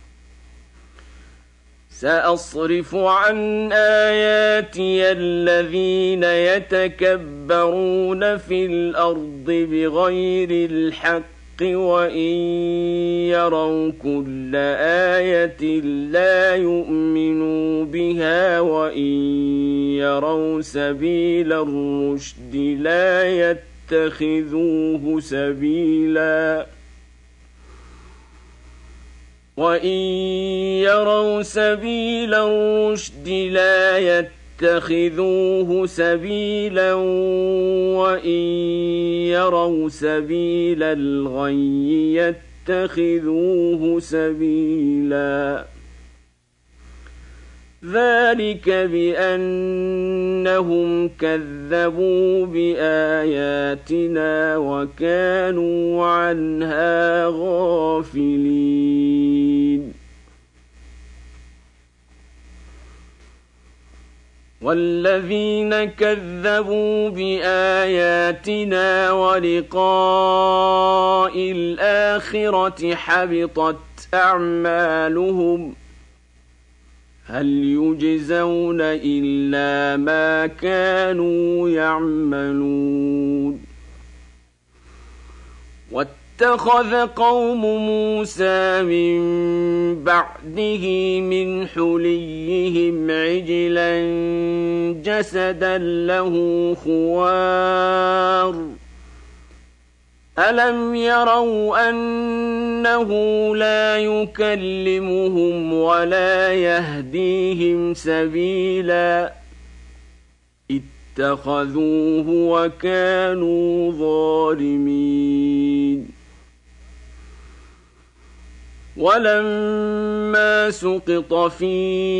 سأصرف عن آياتي الذين يتكبرون في الأرض بغير الحق وإن يروا كل آية لا يؤمنوا بها وإن يروا سبيل الرشد لا يتخذوه سبيلا وإن يروا سبيل الرشد لا يتخذوه سبيلا وإن يروا سبيل الغي يتخذوه سبيلا. ذلك بأنهم كذبوا بآياتنا وكانوا عنها غافلين. والذين كذبوا بآياتنا ولقاء الآخرة حبطت أعمالهم هل يجزون إلا ما كانوا يعملون. واتخذ قوم موسى من بعده من حليهم عجلا جسدا له خوار ألم يروا أنه لا يكلمهم ولا يهديهم سبيلا اتخذوه وكانوا ظالمين. ولما سقط في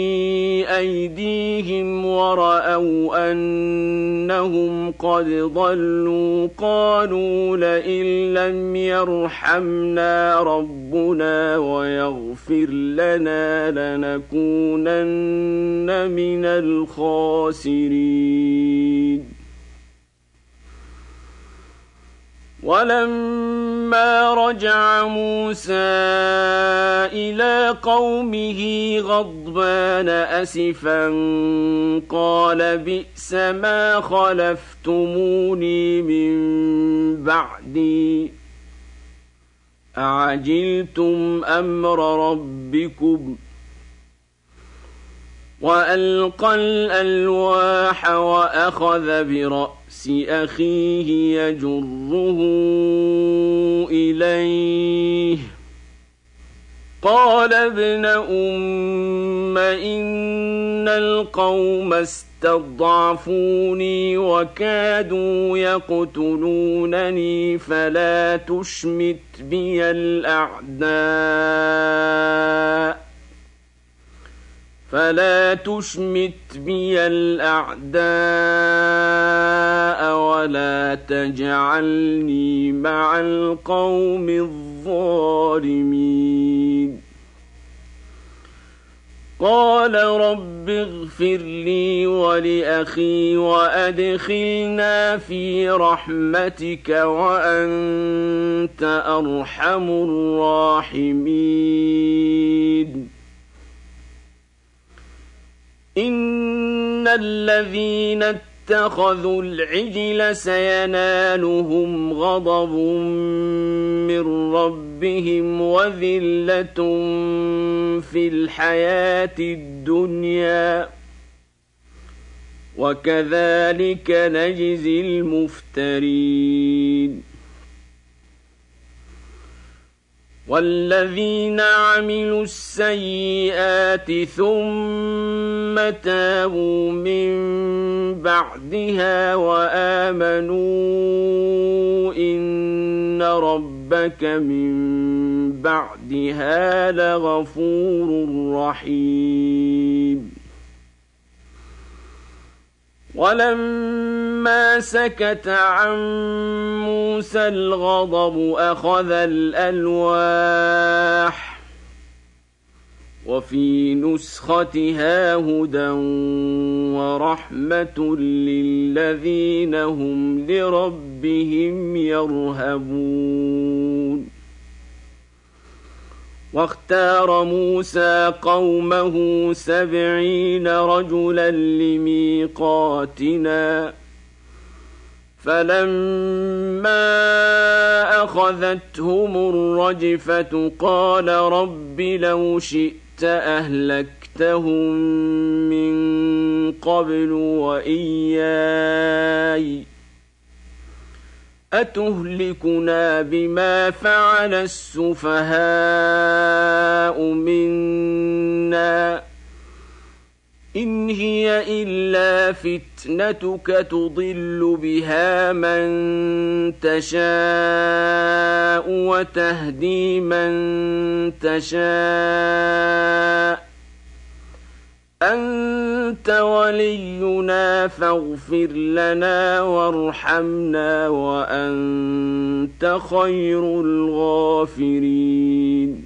أيديهم ورأوا أنهم قد ضلوا قالوا لئن لم يرحمنا ربنا ويغفر لنا لنكونن من الخاسرين. ولما رجع موسى إلى قومه غضبان أسفا قال بئس ما خلفتموني من بعدي أعجلتم أمر ربكم وألقى الألواح وأخذ برأس أخيه يجره إليه قال ابن أم إن القوم استضعفوني وكادوا يقتلونني فلا تشمت بي الأعداء ولا تجعلني مع القوم الظالمين. قال رب اغفر لي ولأخي وأدخلنا في رحمتك وأنت أرحم الراحمين. إن الذين اتخذوا العجل سينالهم غضب من ربهم وذلة في الحياة الدنيا وكذلك نجزي المفترين. والذين عملوا السيئات ثم تابوا من بعدها وآمنوا إن ربك من بعدها لغفور رحيم. ولما سكت عن موسى الغضب أخذ الألواح وفي نسختها هدى ورحمة للذين هم لربهم يرهبون. واختار موسى قومه 70 رجلا لميقاتنا فلما أخذتهم الرجفة قال رب لو شئت أهلكتهم من قبل وإياي أتهلكنا بما فعل السفهاء منا إن هي إلا فتنتك تضل بها من تشاء وتهدي من تشاء أنت ولينا فاغفر لنا وارحمنا وأنت خير الغافرين.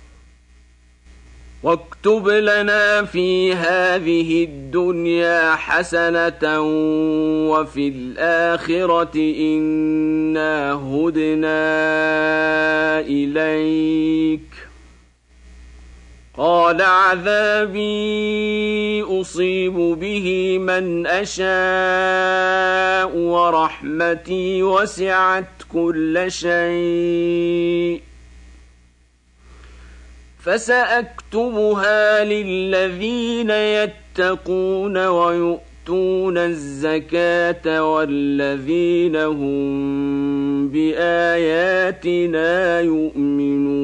واكتب لنا في هذه الدنيا حسنة وفي الآخرة إنا هدنا إليك قال عذابي أصيب به من أشاء ورحمتي وسعت كل شيء فسأكتبها للذين يتقون ويؤتون الزكاة والذين هم بآياتنا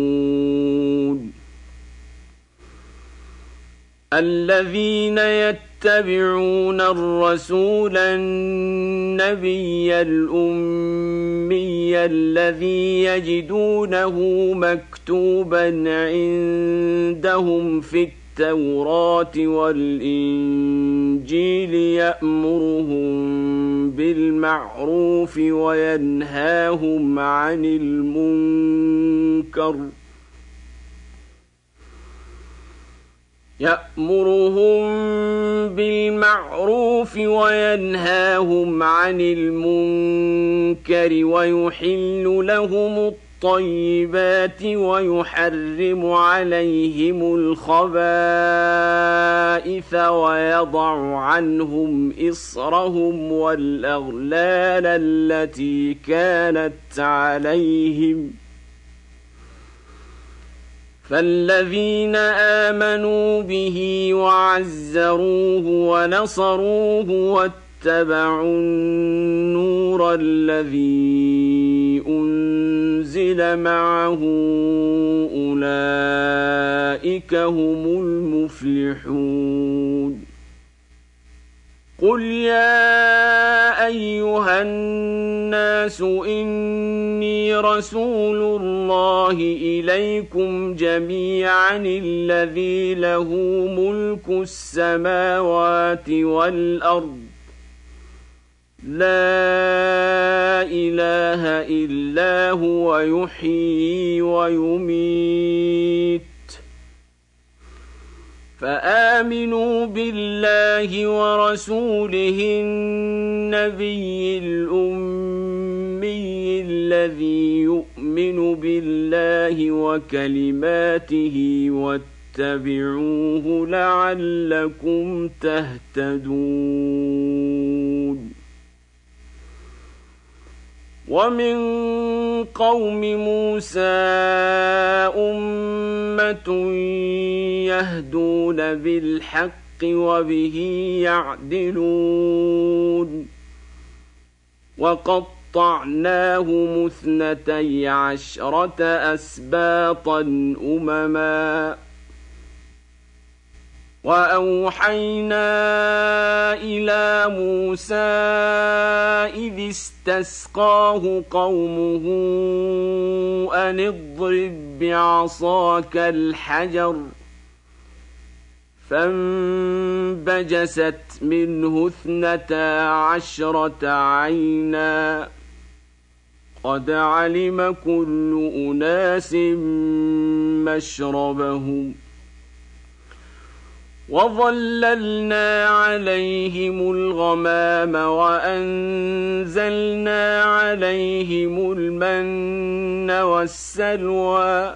يؤمنون. الذين يتبعون الرسول النبي الأمي الذي يجدونه مكتوبا عندهم في التوراة والإنجيل يأمرهم بالمعروف وينهاهم عن المنكر ويحل لهم الطيبات ويحرم عليهم الخبائث ويضع عنهم إصرهم والأغلال التي كانت عليهم فالذين آمنوا به وعزروه ونصروه واتبعوا النور الذي أنزل معه أولئك هم المفلحون قل يا أيها الناس إني رسول الله إليكم جميعا الذي له ملك السماوات والأرض لا إله إلا هو يحيي ويميت فآمنوا بالله ورسوله النبي الأمي الذي يؤمن بالله وكلماته واتبعوه لعلكم تهتدون ومن قوم موسى أمة يهدون بالحق وبه يعدلون وقطعناهم 12 أسباطا أمما وأوحينا إلى موسى إذ استسقاه قومه أن اضرب بعصاك الحجر فانبجست منه 12 عينا قد علم كل أناس مشربهم وظللنا عليهم الغمام وأنزلنا عليهم المن والسلوى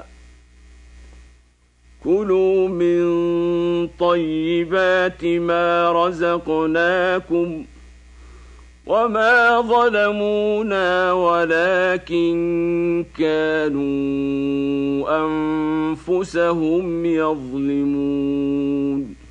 كلوا من طيبات ما رزقناكم وما ظلمونا ولكن كانوا أنفسهم يظلمون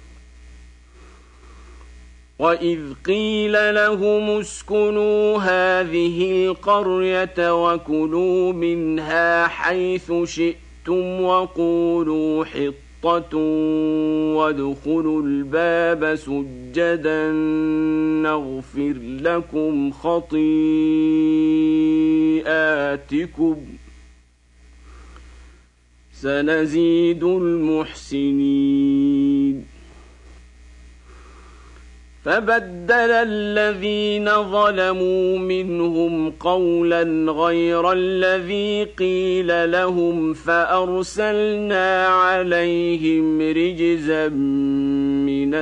وإذ قيل لهم اسكنوا هذه القرية وكلوا منها حيث شئتم وقولوا حطة وادخلوا الباب سجدا نغفر لكم خطيئاتكم سنزيد المحسنين فبدل الذين ظلموا منهم قولا غير الذي قيل لهم فأرسلنا عليهم رجزا من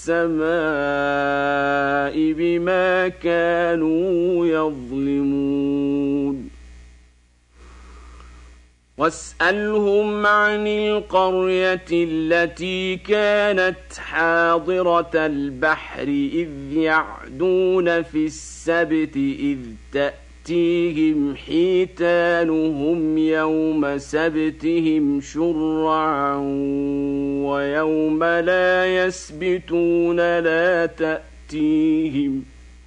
السماء بما كانوا يظلمون واسألهم عن القرية التي كانت حاضرة البحر إذ يعدون في السبت إذ تأتيهم حيتانهم يوم سبتهم شرعا ويوم لا يسبتون لا تأتيهم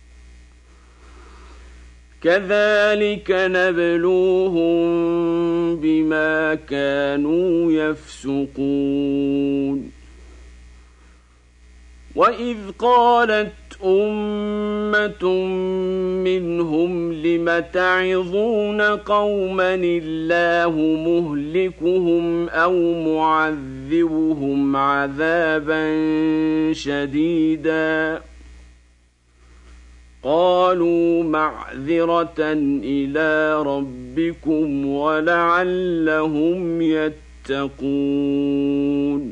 كذلك نبلوهم بما كانوا يفسقون وإذ قالت أمة منهم لم تعظون قوما الله مهلكهم أو معذبهم عذابا شديدا قالوا معذرة إلى ربكم ولعلهم يتقون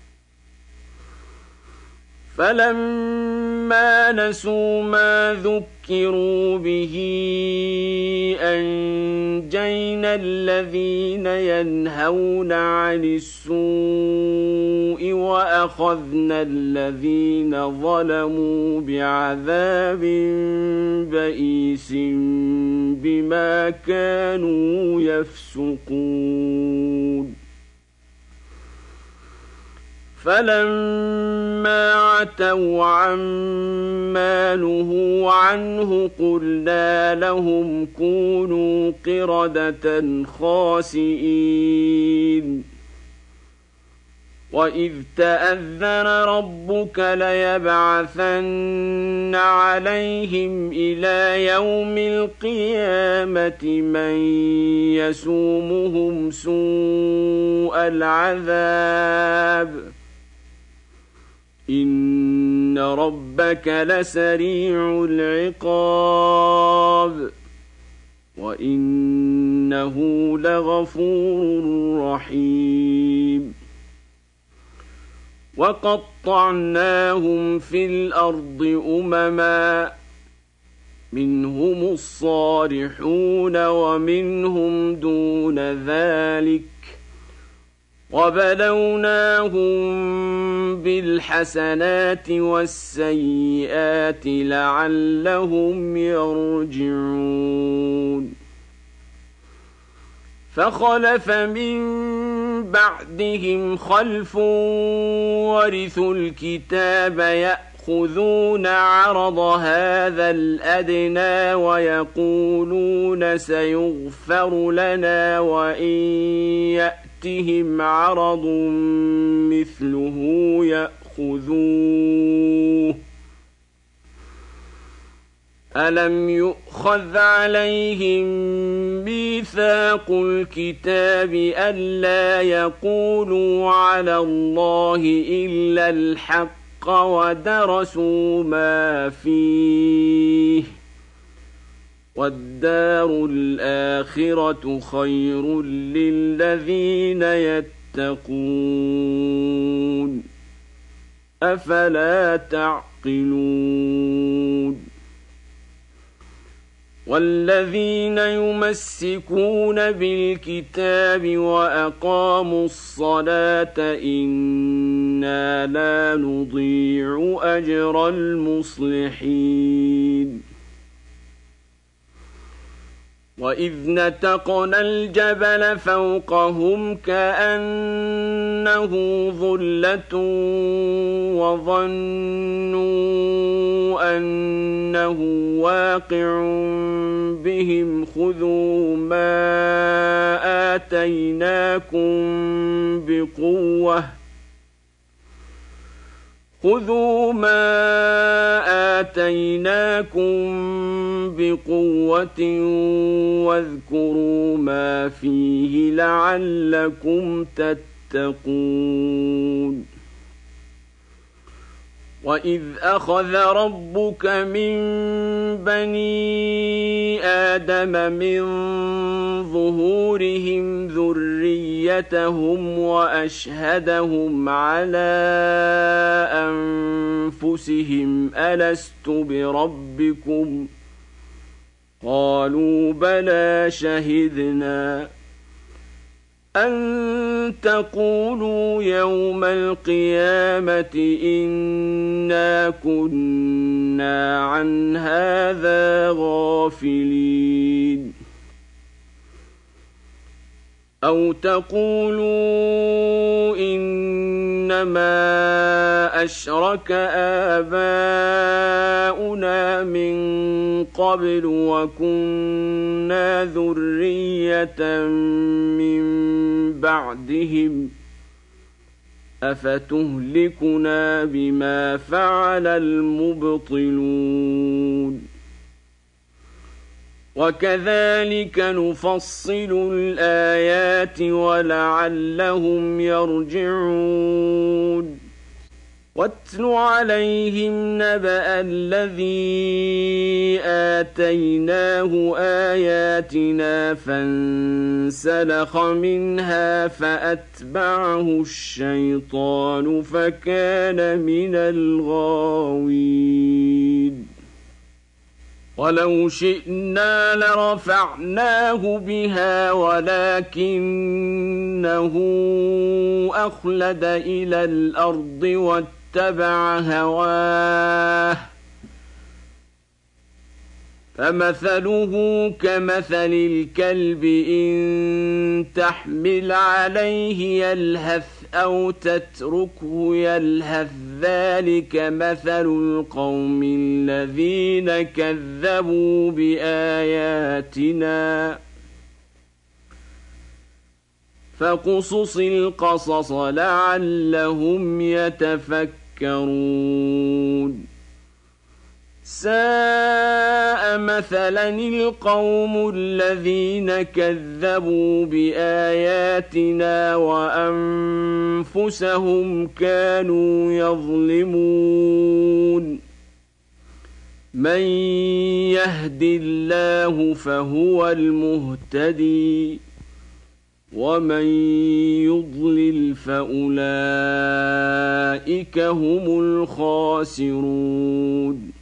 فلما نسوا ما ذكروا به أنجينا الذين ينهون عن السوء وأخذنا الذين ظلموا بعذاب بئيس بما كانوا يفسقون فلما عتوا عما نهوا عنه قلنا لهم كونوا قردة خاسئين وإذ تأذن ربك ليبعثن عليهم إلى يوم القيامة من يسومهم سوء العذاب إن ربك لسريع العقاب وإنه لغفور رحيم وقطعناهم في الأرض أمما منهم الصالحون ومنهم دون ذلك وبلوناهم بالحسنات والسيئات لعلهم يرجعون فخلف من بعدهم خلف ورثوا الكتاب يأخذون عرض هذا الأدنى ويقولون سيغفر لنا وإن يأتهم عرض مثله يأخذوه ألم يؤخذ عليهم ميثاق الكتاب ألا يقولوا على الله إلا الحق ودرسوا ما فيه والدار الآخرة خير للذين يتقون أفلا تعقلون والذين يمسكون بالكتاب وأقاموا الصلاة إنا لا نضيع أجر المصلحين وإذ نتقنا الجبل فوقهم كأنه ظلة وظنوا أنه واقع بهم خذوا ما آتيناكم بقوة واذكروا ما فيه لعلكم تتقون وإذ أخذ ربك من بني آدم من ظهورهم ذريتهم وأشهدهم على أنفسهم ألست بربكم قالوا بلى شهدنا أن تقولوا يوم القيامة إنا كنا عن هذا غافلين أو تقولوا إنما أشرك آباؤنا من قبل وكنا ذرية من بعدهم أفتهلكنا بما فعل المبطلون وكذلك نفصل الآيات ولعلهم يرجعون واتل عليهم نبأ الذي آتيناه آياتنا فانسلخ منها فأتبعه الشيطان فكان من الغاوين ولو شئنا لرفعناه بها ولكنه أخلد إلى الأرض واتبع هواه فمثله كمثل الكلب إن تحمل عليه يلهث أو تتركه يلهث ذلك مثل القوم الذين كذبوا بآياتنا فاقصص القصص لعلهم يتفكرون ساء مثلا القوم الذين كذبوا بآياتنا وأنفسهم كانوا يظلمون من يهد الله فهو المهتدي ومن يضلل فأولئك هم الخاسرون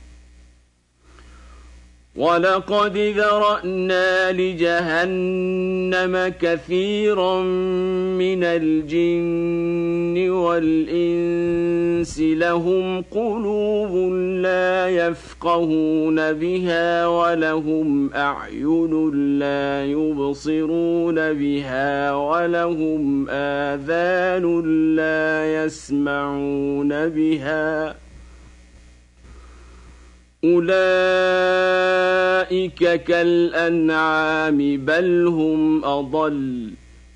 ولقد ذرأنا لجهنم كثيرا من الجن والإنس لهم قلوب لا يفقهون بها ولهم أعين لا يبصرون بها ولهم آذان لا يسمعون بها أولئك كالأنعام بل هم أضل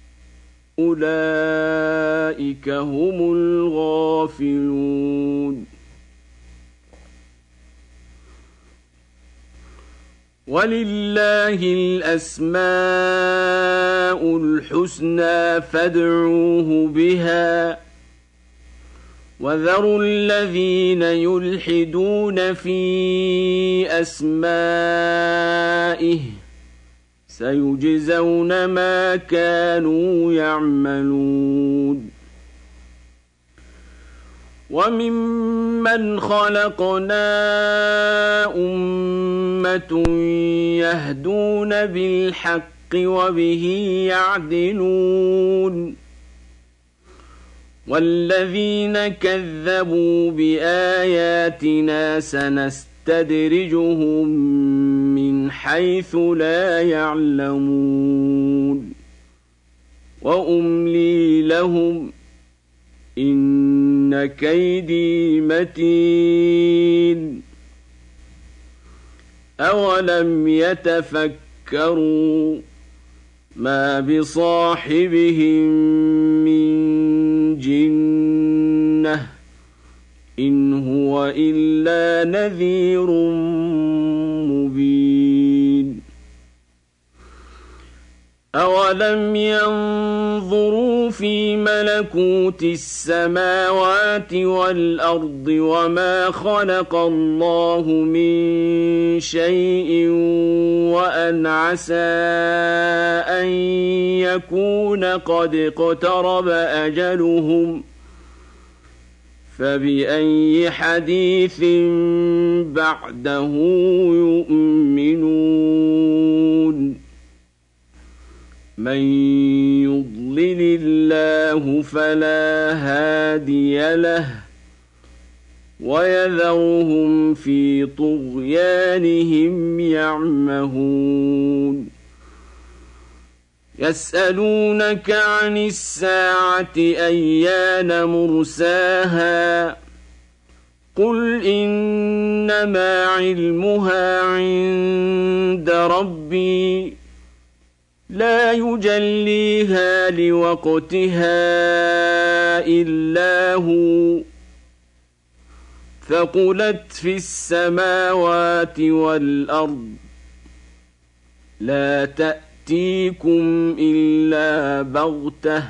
أولئك هم الغافلون ولله الأسماء الحسنى فادعوه بها وذروا الذين يلحدون في أسمائه سيجزون ما كانوا يعملون وممن خلقنا أمة يهدون بالحق وبه يعدلون والذين كذبوا بآياتنا سنستدرجهم من حيث لا يعلمون وأملي لهم إن كيدي متين أولم يتفكروا ما بصاحبهم من جنة إن هو إلا نذير مبين أولم ينظروا في ملكوت السماوات والأرض وما خلق الله من شيء وأن عسى أن يكون قد اقترب أجلهم فبأي حديث بعده يؤمنون من يضلل الله فلا هادي له ويذرهم في طغيانهم يعمهون يسألونك عن الساعة أيان مرساها قل إنما علمها عند ربي لا يجليها لوقتها إلا هو ثقلت في السماوات والأرض لا تأتيكم إلا بغتة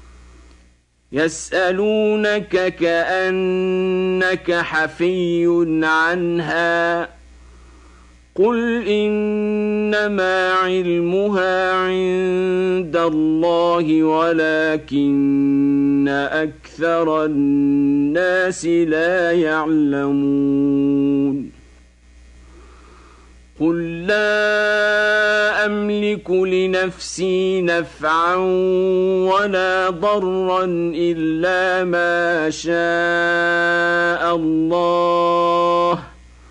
يسألونك كأنك حفي عنها قل إنما علمها عند الله ولكن أكثر الناس لا يعلمون قل لا أملك لنفسي نفعا ولا ضرا إلا ما شاء الله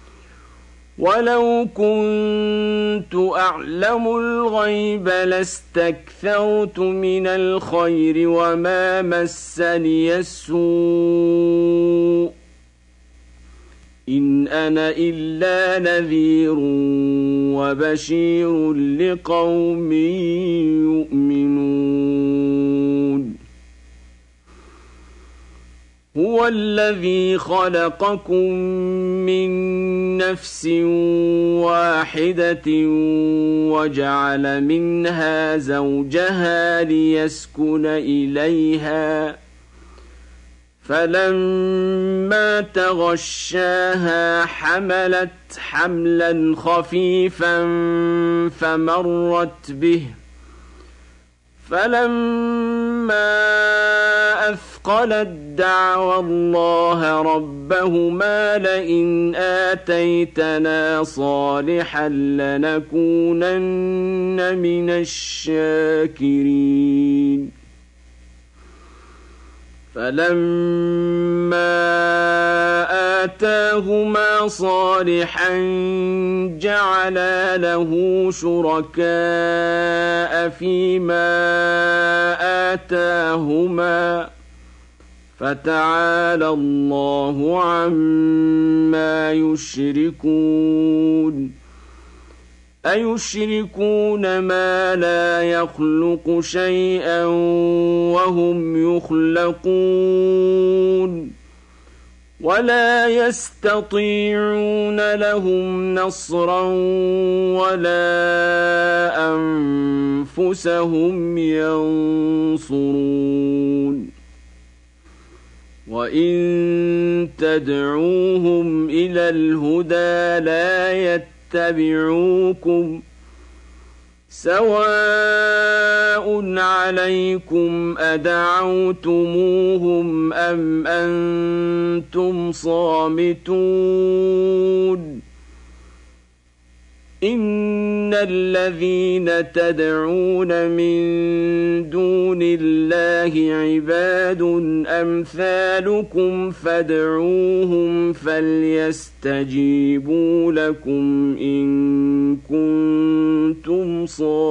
ولو كنت أعلم الغيب لاستكثرت من الخير وما مسني السوء إن أنا إلا نذير وبشير لقوم يؤمنون هو الذي خلقكم من نفس واحدة وجعل منها زوجها ليسكن إليها فلما تغشاها حملت حملا خفيفا فمرت به فلما أثقلت دعوى الله ربهما لئن آتيتنا صالحا لنكونن من الشاكرين فلما آتاهما صالحا جعلا له شركاء فيما آتاهما فتعالى الله عما يشركون أيشركون ما لا يخلق شيئا وهم يخلقون ولا يستطيعون لهم نصرا ولا أنفسهم ينصرون وإن تدعوهم إلى الهدى لا يتبعوكم سواء عليكم أدعوتموهم أم أنتم صامتون إن الذين تدعون من دون الله عباد أمثالكم فادعوهم فليستجيبوا لكم إن كنتم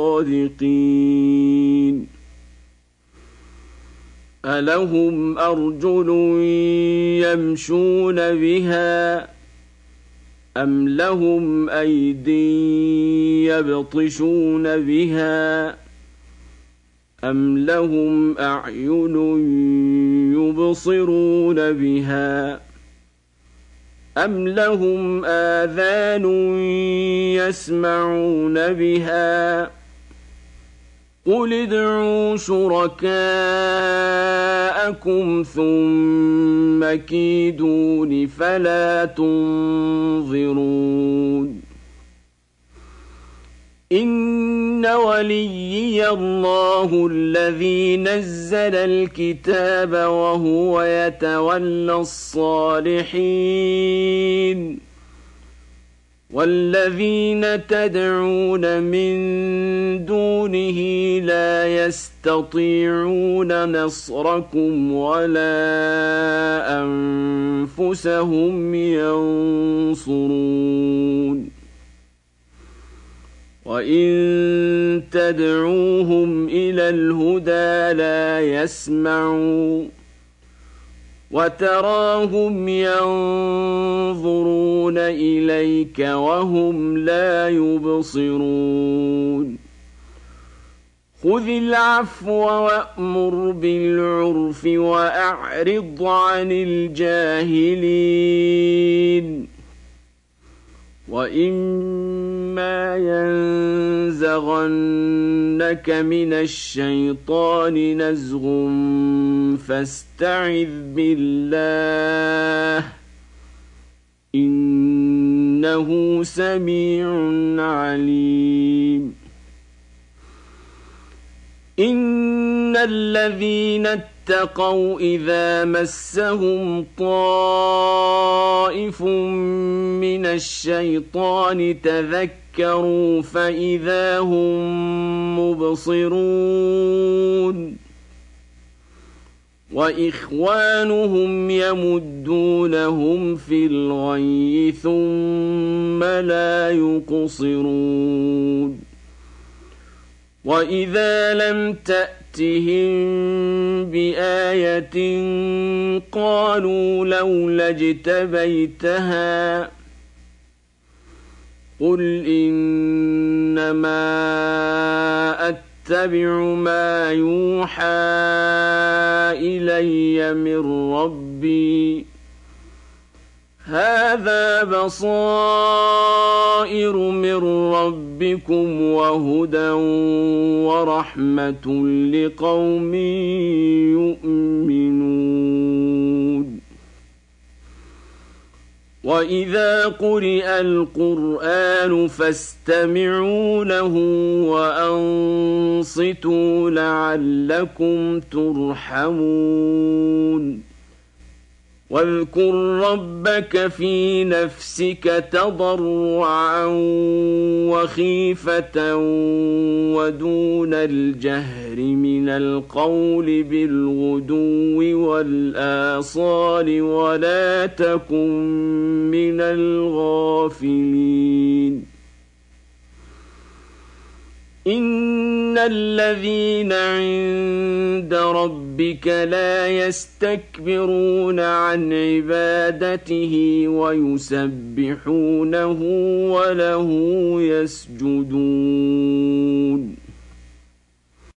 صادقين ألهم أرجل يمشون بها أم لهم أيدي يبطشون بها أم لهم أعين يبصرون بها أم لهم آذان يسمعون بها قل ادعوا شركاءكم ثم كيدون فلا تنظرون إن وليي الله الذي نزل الكتاب وهو يتولى الصالحين والذين تدعون من دونه لا يستطيعون نصركم ولا أنفسهم ينصرون وإن تدعوهم إلى الهدى لا يسمعوا وتراهم ينظرون إليك وهم لا يبصرون خذ العفو وأمر بالعرف وأعرض عن الجاهلين وإما ينزغنك من الشيطان نزغ فاستعذ بالله إنه سميع عليم إن الذين اتقوا إذا مسهم طائف من الشيطان تذكروا فإذا هم مبصرون وإخوانهم يمدونهم في الغي ثم لا يقصرون وإذا لم تأتهم بآية قالوا لولا اجتبيتها قل إنما أتبع ما يوحى إلي من ربي هذا بصائر من ربكم وهدى ورحمة لقوم يؤمنون وإذا قرئ القرآن فاستمعوا له وأنصتوا لعلكم ترحمون واذكر ربك في نفسك تضرعا وخيفة ودون الجهر من القول بالغدو والآصال ولا تكن من الغافلين إن الذين عند ربك لا يستكبرون عن عبادته ويسبحونه وله يسجدون